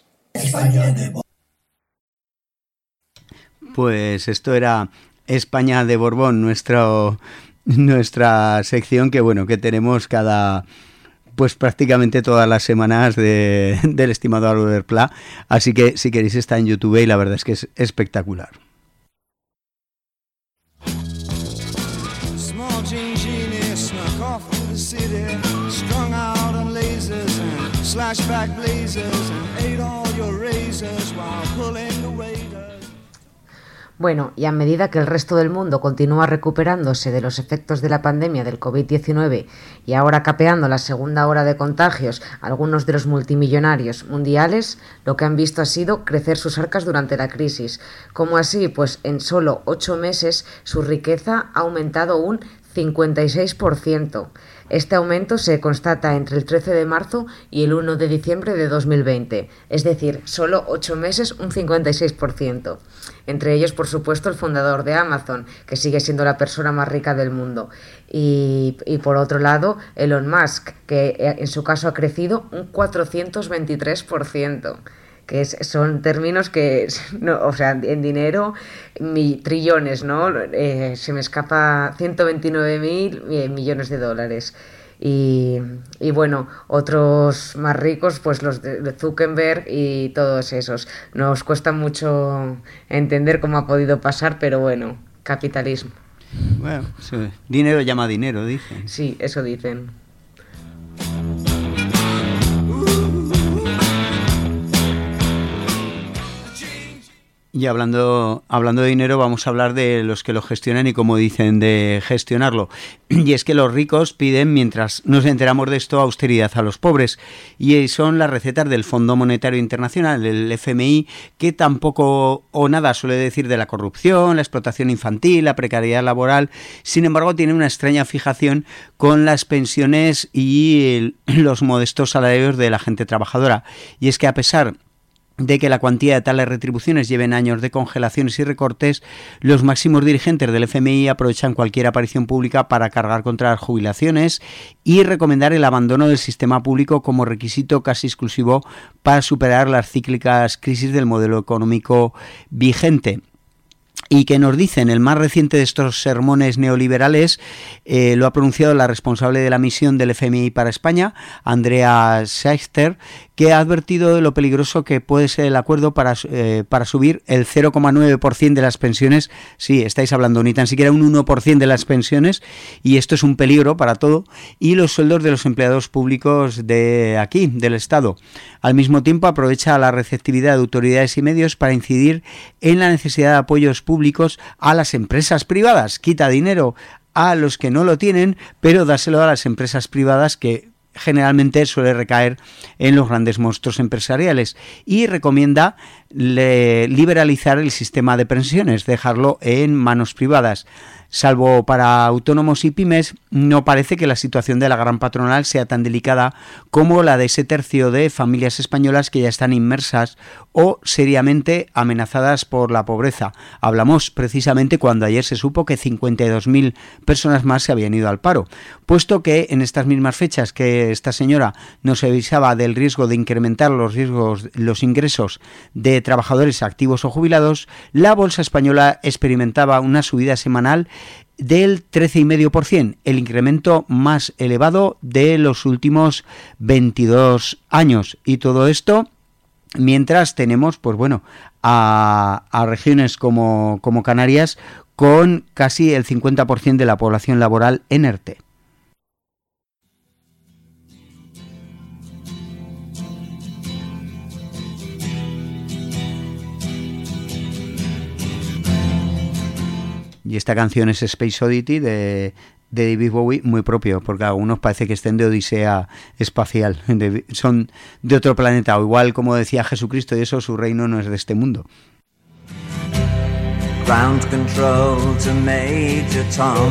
S1: Pues esto era España de Borbón, nuestro, nuestra sección que bueno que tenemos cada pues prácticamente todas las semanas de, del estimado Albert Pla, así que si queréis está en YouTube y la verdad es que es espectacular.
S2: Bueno, y a medida que el resto del mundo continúa recuperándose de los efectos de la pandemia del COVID diecinueve y ahora capeando la segunda ola de contagios, algunos de los multimillonarios mundiales lo que han visto ha sido crecer sus arcas durante la crisis. ¿Cómo así? Pues en solo ocho meses su riqueza ha aumentado un cincuenta y seis por ciento. Este aumento se constata entre el trece de marzo y el uno de diciembre de dos mil veinte, es decir, solo ocho meses, un cincuenta y seis por ciento. Entre ellos, por supuesto, el fundador de Amazon, que sigue siendo la persona más rica del mundo. Y, y por otro lado, Elon Musk, que en su caso ha crecido un cuatrocientos veintitrés por ciento. Que es, son términos que, no, o sea, en dinero, mi, trillones, ¿no? Eh, se me escapa ciento veintinueve mil eh, millones de dólares. Y, y bueno, otros más ricos, pues los de, de Zuckerberg y todos esos. Nos cuesta mucho entender cómo ha podido pasar, pero bueno, capitalismo.
S1: Bueno, sí, dinero llama dinero, dicen.
S2: Sí, eso dicen.
S1: Y hablando, hablando de dinero, vamos a hablar de los que lo gestionan y cómo dicen de gestionarlo. Y es que los ricos piden, mientras nos enteramos de esto, austeridad a los pobres. Y son las recetas del Fondo Monetario Internacional, el F M I, que tampoco o nada suele decir de la corrupción, la explotación infantil, la precariedad laboral. Sin embargo, tiene una extraña fijación con las pensiones y el, los modestos salarios de la gente trabajadora. Y es que a pesar de que la cuantía de tales retribuciones lleven años de congelaciones y recortes, los máximos dirigentes del F M I aprovechan cualquier aparición pública para cargar contra las jubilaciones y recomendar el abandono del sistema público como requisito casi exclusivo para superar las cíclicas crisis del modelo económico vigente. Y que nos dicen, el más reciente de estos sermones neoliberales eh, lo ha pronunciado la responsable de la misión del F M I para España, Andrea Seichter, que ha advertido de lo peligroso que puede ser el acuerdo para, eh, para subir el cero coma nueve por ciento de las pensiones. Sí, estáis hablando ni tan siquiera un uno por ciento de las pensiones, y esto es un peligro para todo, y los sueldos de los empleados públicos de aquí, del Estado. Al mismo tiempo aprovecha la receptividad de autoridades y medios para incidir en la necesidad de apoyos públicos a las empresas privadas. Quita dinero a los que no lo tienen, pero dáselo a las empresas privadas, que generalmente suele recaer en los grandes monstruos empresariales, y recomienda le, liberalizar el sistema de pensiones, dejarlo en manos privadas. Salvo para autónomos y pymes, no parece que la situación de la gran patronal sea tan delicada como la de ese tercio de familias españolas que ya están inmersas o seriamente amenazadas por la pobreza. Hablamos precisamente cuando ayer se supo que cincuenta y dos mil personas más se habían ido al paro, puesto que en estas mismas fechas que esta señora nos avisaba del riesgo de incrementar los riesgos, los ingresos de trabajadores activos o jubilados, la bolsa española experimentaba una subida semanal del trece coma cinco por ciento, el incremento más elevado de los últimos veintidós años. Y todo esto mientras tenemos, pues bueno, a, a regiones como, como Canarias con casi el cincuenta por ciento de la población laboral en ERTE. Y esta canción es Space Oddity de, de David Bowie, muy propio, porque a algunos parece que estén de odisea espacial, de, son de otro planeta, o igual, como decía Jesucristo, y eso, su reino no es de este mundo.
S17: Ground control to Major Tom.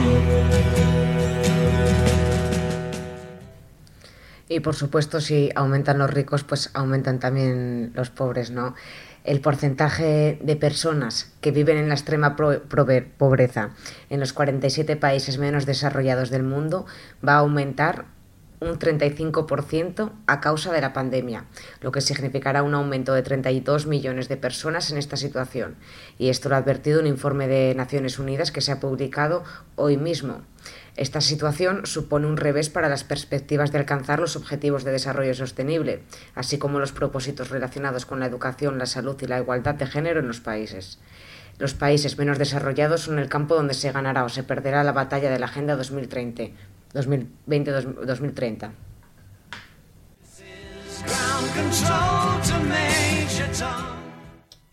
S2: Y por supuesto, si aumentan los ricos, pues aumentan también los pobres, ¿no? El porcentaje de personas que viven en la extrema pro- pro- pobreza en los cuarenta y siete países menos desarrollados del mundo va a aumentar un treinta y cinco por ciento a causa de la pandemia, lo que significará un aumento de treinta y dos millones de personas en esta situación. Y esto lo ha advertido un informe de Naciones Unidas que se ha publicado hoy mismo. Esta situación supone un revés para las perspectivas de alcanzar los objetivos de desarrollo sostenible, así como los propósitos relacionados con la educación, la salud y la igualdad de género en los países. Los países menos desarrollados son el campo donde se ganará o se perderá la batalla de la Agenda dos mil treinta, dos mil veinte dos mil treinta.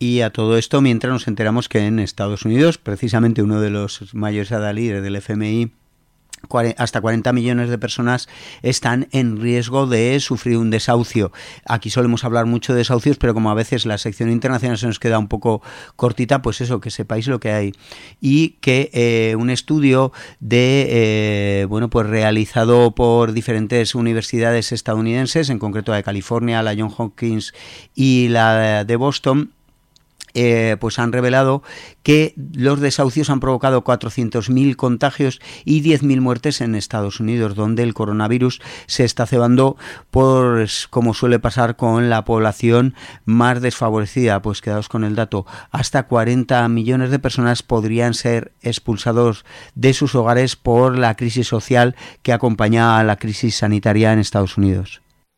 S1: Y a todo esto, mientras nos enteramos que en Estados Unidos, precisamente uno de los mayores adalides del F M I, hasta cuarenta millones de personas están en riesgo de sufrir un desahucio. Aquí solemos hablar mucho de desahucios, pero como a veces la sección internacional se nos queda un poco cortita, pues eso, que sepáis lo que hay. Y que eh, un estudio de eh, bueno, pues realizado por diferentes universidades estadounidenses, en concreto la de California, la Johns Hopkins y la de Boston, Eh, pues han revelado que los desahucios han provocado cuatrocientos mil contagios y diez mil muertes en Estados Unidos, donde el coronavirus se está cebando, por, como suele pasar con la población más desfavorecida. Pues quedaos con el dato, hasta cuarenta millones de personas podrían ser expulsados de sus hogares por la crisis social que acompaña a la crisis sanitaria en Estados Unidos.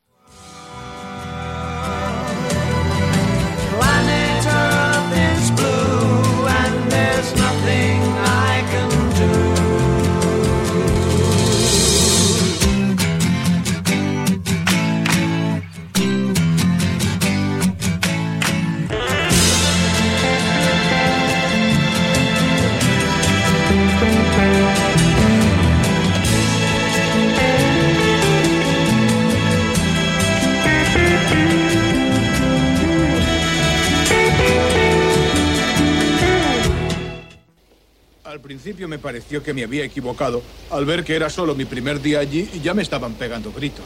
S18: Al principio me pareció que me había equivocado al ver que era solo mi primer día allí y ya me estaban pegando gritos.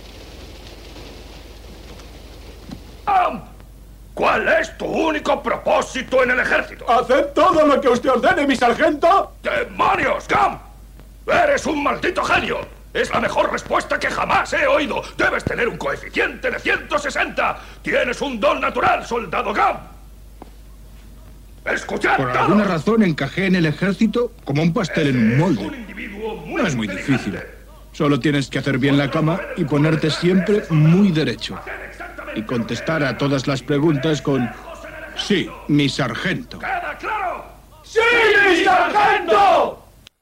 S19: ¿Cuál es tu único propósito en el ejército?
S18: ¡Haced todo lo que usted ordene, mi sargento!
S19: ¡Demonios, Gam! ¡Eres un maldito genio! Es la mejor respuesta que jamás he oído. Debes tener un coeficiente de ciento sesenta. Tienes un don natural, soldado Gam. ¡Escuchad!
S18: Por alguna razón encajé en el ejército como un pastel en un molde. No es muy difícil. Solo tienes que hacer bien la cama y ponerte siempre muy derecho. Y contestar a todas las preguntas con sí, mi sargento.
S19: ¿Queda claro?
S13: ¡Sí, mi sargento!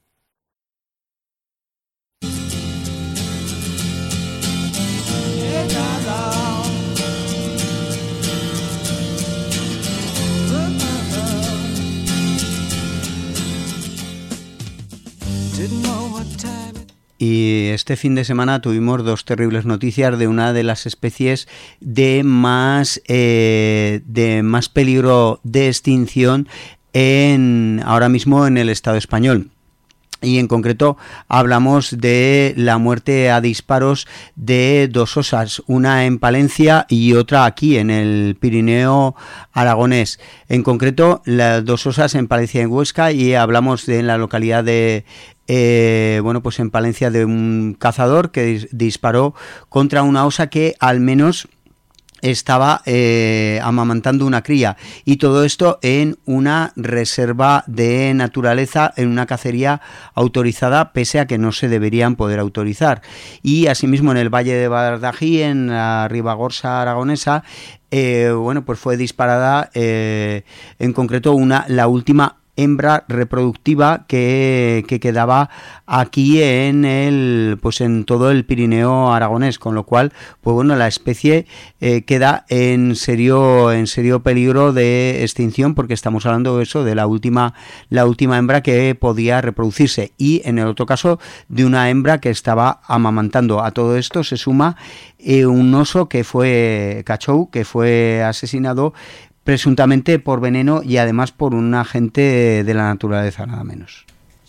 S1: Y este fin de semana tuvimos dos terribles noticias de una de las especies de más eh, de más peligro de extinción en ahora mismo en el Estado español. Y en concreto hablamos de la muerte a disparos de dos osas, una en Palencia y otra aquí en el Pirineo aragonés. En concreto, las dos osas en Palencia y en Huesca, y hablamos de en la localidad de eh, bueno, pues en Palencia, de un cazador que dis- disparó contra una osa que al menos estaba eh, amamantando una cría, y todo esto en una reserva de naturaleza, en una cacería autorizada, pese a que no se deberían poder autorizar. Y asimismo en el Valle de Bardají, en la Ribagorza aragonesa, eh, bueno, pues fue disparada eh, en concreto una la última hembra reproductiva que, que quedaba aquí en el pues en todo el Pirineo aragonés, con lo cual pues bueno, la especie eh, queda en serio en serio peligro de extinción, porque estamos hablando de eso, de la última la última hembra que podía reproducirse, y en el otro caso de una hembra que estaba amamantando. A todo esto se suma eh, un oso que fue cachou, que fue asesinado presuntamente por veneno y además por un agente de la naturaleza, nada menos.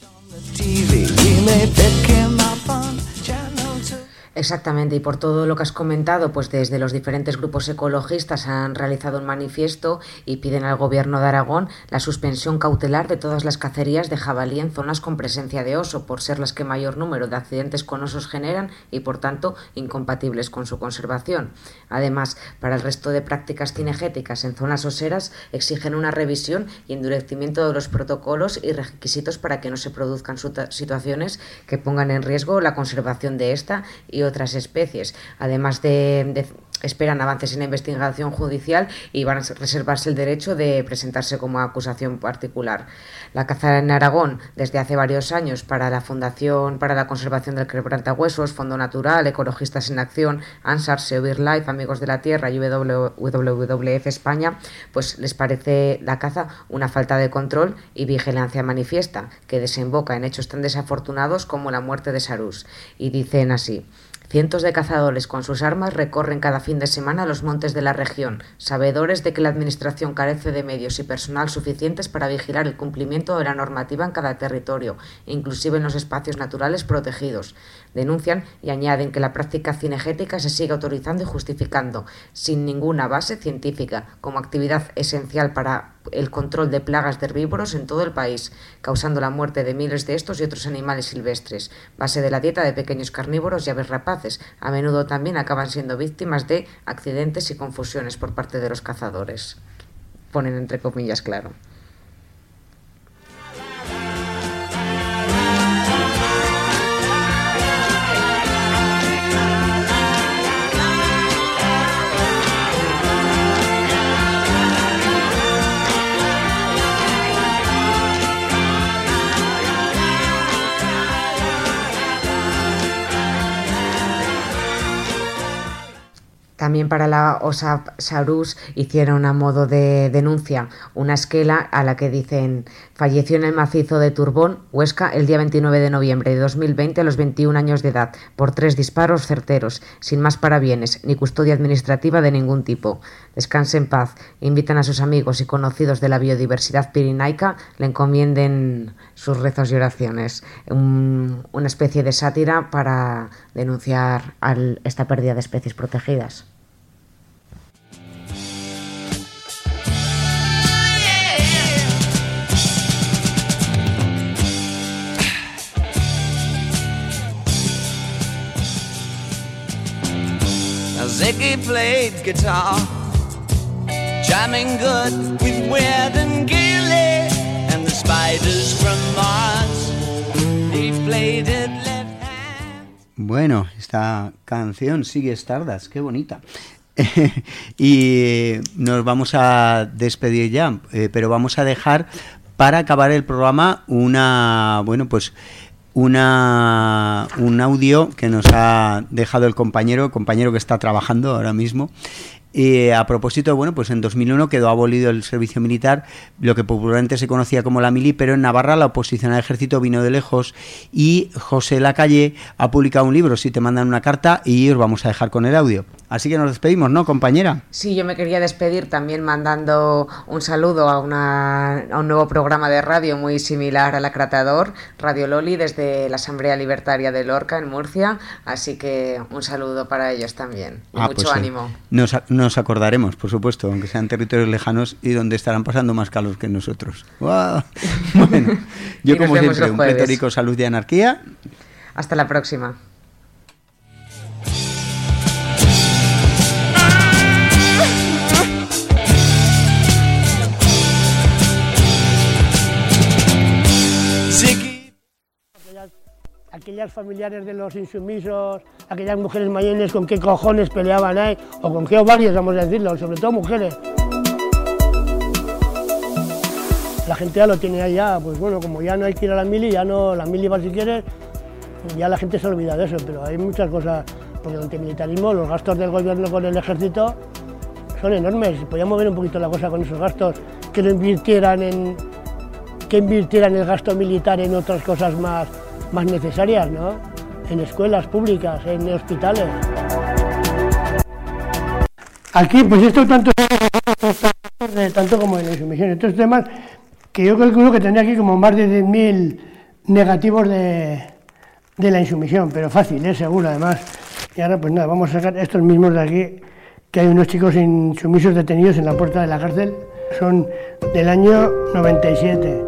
S2: Exactamente, y por todo lo que has comentado, pues desde los diferentes grupos ecologistas han realizado un manifiesto y piden al Gobierno de Aragón la suspensión cautelar de todas las cacerías de jabalí en zonas con presencia de oso, por ser las que mayor número de accidentes con osos generan y por tanto incompatibles con su conservación. Además, para el resto de prácticas cinegéticas en zonas oseras exigen una revisión y endurecimiento de los protocolos y requisitos para que no se produzcan situaciones que pongan en riesgo la conservación de esta y otras especies, además de, de esperan avances en la investigación judicial y van a reservarse el derecho de presentarse como acusación particular. La caza en Aragón, desde hace varios años, para la Fundación para la Conservación del Quebrantahuesos, Fondo Natural, Ecologistas en Acción, ANSAR, SeoBirdLife, Amigos de la Tierra y W W F España, pues les parece la caza una falta de control y vigilancia manifiesta, que desemboca en hechos tan desafortunados como la muerte de Sarús. Y dicen así: cientos de cazadores con sus armas recorren cada fin de semana los montes de la región, sabedores de que la Administración carece de medios y personal suficientes para vigilar el cumplimiento de la normativa en cada territorio, inclusive en los espacios naturales protegidos. Denuncian y añaden que la práctica cinegética se sigue autorizando y justificando, sin ninguna base científica, como actividad esencial para el control de plagas de herbívoros en todo el país, causando la muerte de miles de estos y otros animales silvestres, base de la dieta de pequeños carnívoros y aves rapaces. A menudo también acaban siendo víctimas de accidentes y confusiones por parte de los cazadores. Ponen entre comillas, claro. También para la Osa Sarús hicieron a modo de denuncia una esquela a la que dicen: falleció en el macizo de Turbón, Huesca, el día veintinueve de noviembre de dos mil veinte a los veintiún años de edad, por tres disparos certeros, sin más parabienes, ni custodia administrativa de ningún tipo. Descanse en paz. Invitan a sus amigos y conocidos de la biodiversidad pirenaica, le encomienden sus rezos y oraciones. Un, una especie de sátira para denunciar al, esta pérdida de especies protegidas.
S17: Ziggy played guitar, jamming good with Weird and Gilly and the spiders from Mars. He played it left hand.
S1: Bueno, esta canción sigue Stardust, qué bonita. Y nos vamos a despedir ya, eh, pero vamos a dejar para acabar el programa una, bueno, pues Una, un audio que nos ha dejado el compañero, compañero que está trabajando ahora mismo. Y a propósito, bueno, pues en dos mil uno quedó abolido el servicio militar, lo que popularmente se conocía como la mili, pero en Navarra la oposición al ejército vino de lejos y José Lacalle ha publicado un libro, Si te mandan una carta, y os vamos a dejar con el audio. Así que nos despedimos, ¿no, compañera?
S2: Sí, yo me quería despedir también mandando un saludo a, una, a un nuevo programa de radio muy similar al Acratador, Radio Loli, desde la Asamblea Libertaria de Lorca, en Murcia, así que un saludo para ellos también, y
S1: ah,
S2: mucho
S1: pues,
S2: ánimo.
S1: Nos, nos acordaremos, por supuesto, aunque sean territorios lejanos y donde estarán pasando más calor que nosotros. ¡Wow! Bueno, yo como siempre, un pletórico salud y anarquía.
S2: Hasta la próxima.
S20: Aquellas familiares de los insumisos, aquellas mujeres mayores con qué cojones peleaban ahí, o con qué ovarios, vamos a decirlo, sobre todo mujeres. La gente ya lo tiene ahí ya, pues bueno, como ya no hay que ir a la mili, ya no, la mili va si quieres, ya la gente se olvida de eso, pero hay muchas cosas, porque el antimilitarismo, los gastos del gobierno con el ejército son enormes, si podíamos ver un poquito la cosa con esos gastos, que lo invirtieran en, que invirtieran el gasto militar en otras cosas más, más necesarias, ¿no? En escuelas públicas, en hospitales. Aquí, pues esto tanto, tanto como en la insumisión, estos temas que yo calculo que tendría aquí como más de diez mil negativos de, de la insumisión, pero fácil, ¿eh? Seguro, además. Y ahora, pues nada, vamos a sacar estos mismos de aquí, que hay unos chicos insumisos detenidos en la puerta de la cárcel, son del año noventa y siete.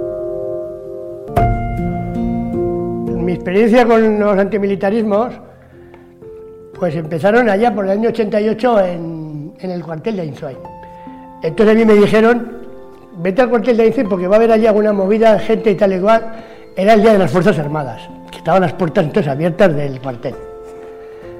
S20: Mi experiencia con los antimilitarismos, pues empezaron allá por el año ochenta y ocho en, en el cuartel de Ainsoy. Entonces a mí me dijeron, vete al cuartel de Ainsoy porque va a haber allí alguna movida, gente y tal y cual. Era el día de las Fuerzas Armadas, que estaban las puertas entonces abiertas del cuartel.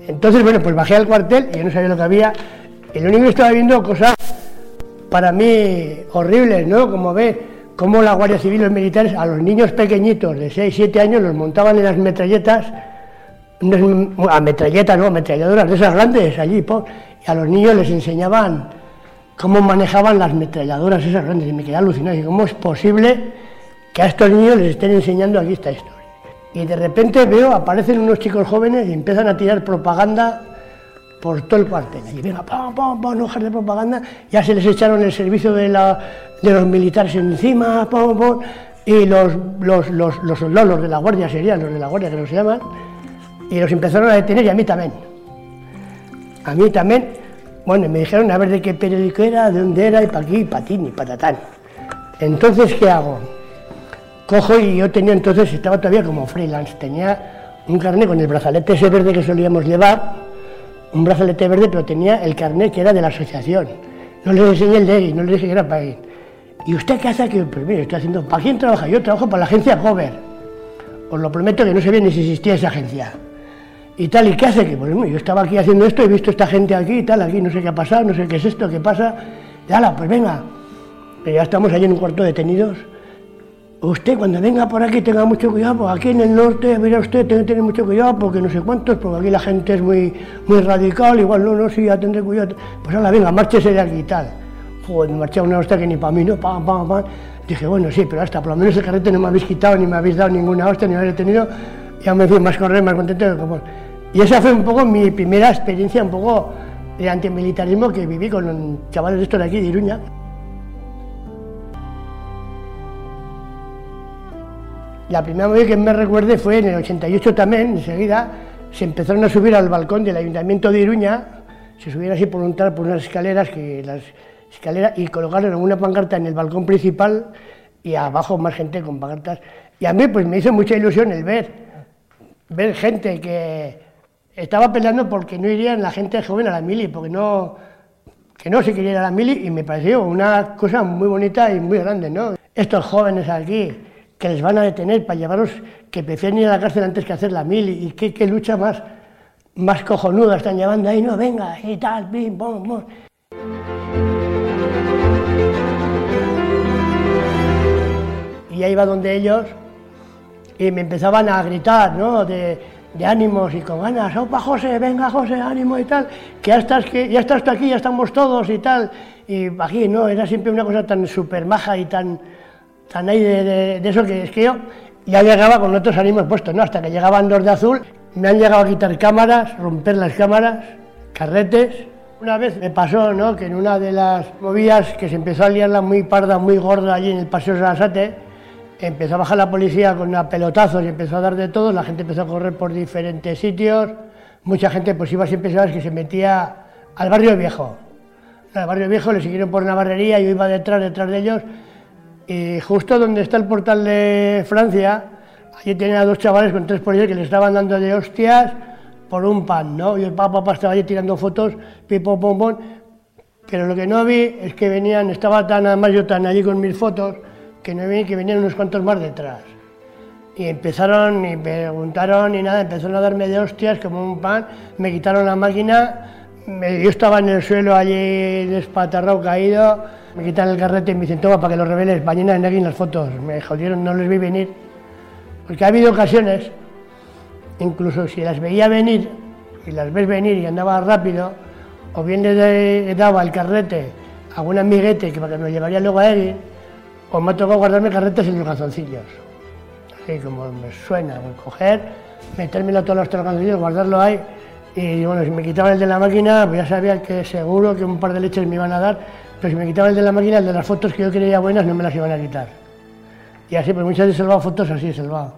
S20: Entonces, bueno, pues bajé al cuartel y yo no sabía lo que había. Y lo único que estaba viendo cosas para mí horribles, ¿no? Como ve, cómo la Guardia Civil y los militares a los niños pequeñitos de seis, siete años los montaban en las metralletas, a metralletas, no, ametralladoras de esas grandes allí, po, y a los niños les enseñaban cómo manejaban las ametralladoras esas grandes, y me quedé alucinado, y cómo es posible que a estos niños les estén enseñando aquí esta historia. Y de repente veo, aparecen unos chicos jóvenes y empiezan a tirar propaganda por todo el cuartel. Y venga, pam, pam, pam, hojas de propaganda, ya se les echaron el servicio de, la, de los militares encima, pam, pam, y los, los, los, los soldados, los de la guardia serían, los de la guardia que los llaman, y los empezaron a detener, y a mí también. A mí también, bueno, me dijeron a ver de qué periódico era, de dónde era, y para aquí, y para ti, ni patatán. Entonces, ¿qué hago? Cojo y yo tenía entonces, estaba todavía como freelance, tenía un carnet con el brazalete ese verde que solíamos llevar, un brazalete verde, pero tenía el carnet que era de la asociación. No les enseñé el de él, no les dije que era para él. ¿Y usted qué hace aquí? Pues mire, estoy haciendo, ¿para quién trabaja? Yo trabajo para la agencia Gover. Os lo prometo que no sabía ni si existía esa agencia. Y tal, ¿y qué hace? Que pues bueno, yo estaba aquí haciendo esto, he visto esta gente aquí y tal, aquí no sé qué ha pasado, no sé qué es esto, qué pasa. Y ala, pues venga. Pero ya estamos allí en un cuarto detenidos. Usted cuando venga por aquí tenga mucho cuidado, porque aquí en el norte, mira usted, tiene que tener mucho cuidado, porque no sé cuántos, porque aquí la gente es muy, muy radical, igual no, no, sí, ya tendré cuidado. Pues ahora venga, márchese de aquí y tal. Joder, me marché a una hostia que ni para mí, ¿no? Pam, pam, pam. Dije, bueno, sí, pero hasta por lo menos el carrete no me habéis quitado, ni me habéis dado ninguna hostia, ni me habéis detenido, ya me fui más correr, más contento. Como... Y esa fue un poco mi primera experiencia, un poco de antimilitarismo que viví con chavales de estos de aquí, de Iruña. La primera vez que me recuerde fue en el ochenta y ocho también, enseguida, se empezaron a subir al balcón del Ayuntamiento de Iruña, se subieron así por, un, por unas escaleras, que las escaleras y colocaron una pancarta en el balcón principal y abajo más gente con pancartas. Y a mí pues me hizo mucha ilusión el ver, ver gente que estaba peleando porque no irían la gente joven a la mili, porque no, que no se quería ir a la mili, y me pareció una cosa muy bonita y muy grande, ¿no? Estos jóvenes aquí, que les van a detener para llevarlos, que prefieren ir a la cárcel antes que hacer la mili, y qué, qué lucha más, más cojonuda están llevando ahí, no, venga, y tal, pim, pum, pum. Y ya iba donde ellos, y me empezaban a gritar, ¿no?, de, de ánimos y con ganas, opa José, venga José, ánimo y tal, que ya estás, que ya estás tú aquí, ya estamos todos y tal, y aquí, no, era siempre una cosa tan súper maja y tan... tan ahí de, de, de eso que es que yo ya llegaba con otros ánimos puestos, ¿no? Hasta que llegaban dos de azul, me han llegado a quitar cámaras, romper las cámaras, carretes. Una vez me pasó, ¿no?, que en una de las movidas que se empezó a liarla muy parda, muy gorda allí en el Paseo de Sarasate, empezó a bajar la policía con una pelotazos y empezó a dar de todo, la gente empezó a correr por diferentes sitios, mucha gente pues iba siempre, sabes, que se metía al Barrio Viejo. Al Barrio Viejo le siguieron por una barrería, yo iba detrás, detrás de ellos. Y justo donde está el portal de Francia, allí tenía a dos chavales con tres policías que le estaban dando de hostias por un pan, ¿no? Y el papá, papá estaba allí tirando fotos, pipo, pom, pom. Pero lo que no vi es que venían, estaba tan, además yo tan allí con mis fotos, que no vi que venían unos cuantos más detrás. Y empezaron, y preguntaron, y nada, empezaron a darme de hostias como un pan, me quitaron la máquina, me, yo estaba en el suelo allí despatarrado, caído, me quitan el carrete y me dicen, toma, para que lo reveles, mañana neguen las fotos. Me jodieron, no les vi venir. Porque ha habido ocasiones, incluso si las veía venir, y las ves venir y andaba rápido, o bien le daba el carrete a un amiguete que para que me lo llevaría luego a él, o me ha tocado guardarme carretes en los calzoncillos. Así como me suena, coger, metérmelo todos los calzoncillos, guardarlo ahí, y bueno, si me quitaban el de la máquina, pues ya sabía que seguro que un par de leches me iban a dar. Pero si me quitaba el de la máquina, el de las fotos que yo creía buenas no me las iban a quitar. Y así, pues muchas veces he salvado fotos así, he salvado.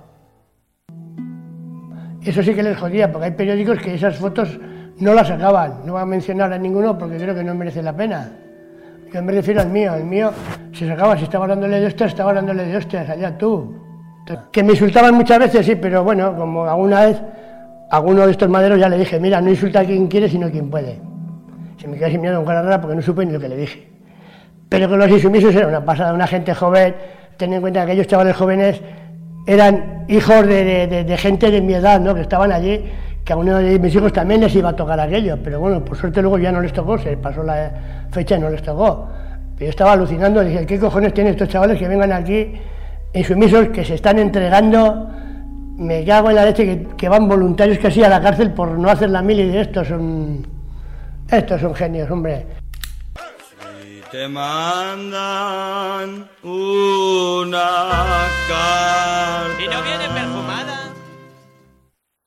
S20: Eso sí que les jodía, porque hay periódicos que esas fotos no las sacaban. No voy a mencionar a ninguno porque creo que no merece la pena. Yo me refiero al mío, el mío se sacaba, si estaba hablándole de hostias, estaba hablándole de hostias, allá tú. Que me insultaban muchas veces, sí, pero bueno, como alguna vez, a alguno de estos maderos ya le dije, mira, no insulta a quien quiere, sino a quien puede. Se me quedó así mirando con cara rara porque no supe ni lo que le dije. Pero con los insumisos era una pasada, una gente joven. Ten en cuenta que aquellos chavales jóvenes eran hijos de, de, de, de gente de mi edad, ¿no?, que estaban allí, que a uno de mis hijos también les iba a tocar aquello, pero bueno, por suerte luego ya no les tocó, se pasó la fecha y no les tocó. Pero yo estaba alucinando, dije, ¿qué cojones tienen estos chavales que vengan aquí insumisos, que se están entregando? Me cago en la leche, que, que van voluntarios casi a la cárcel por no hacer la mili. De estos son, estos son genios, hombre.
S17: Si te mandan una carta... ¿Y no viene perfumada?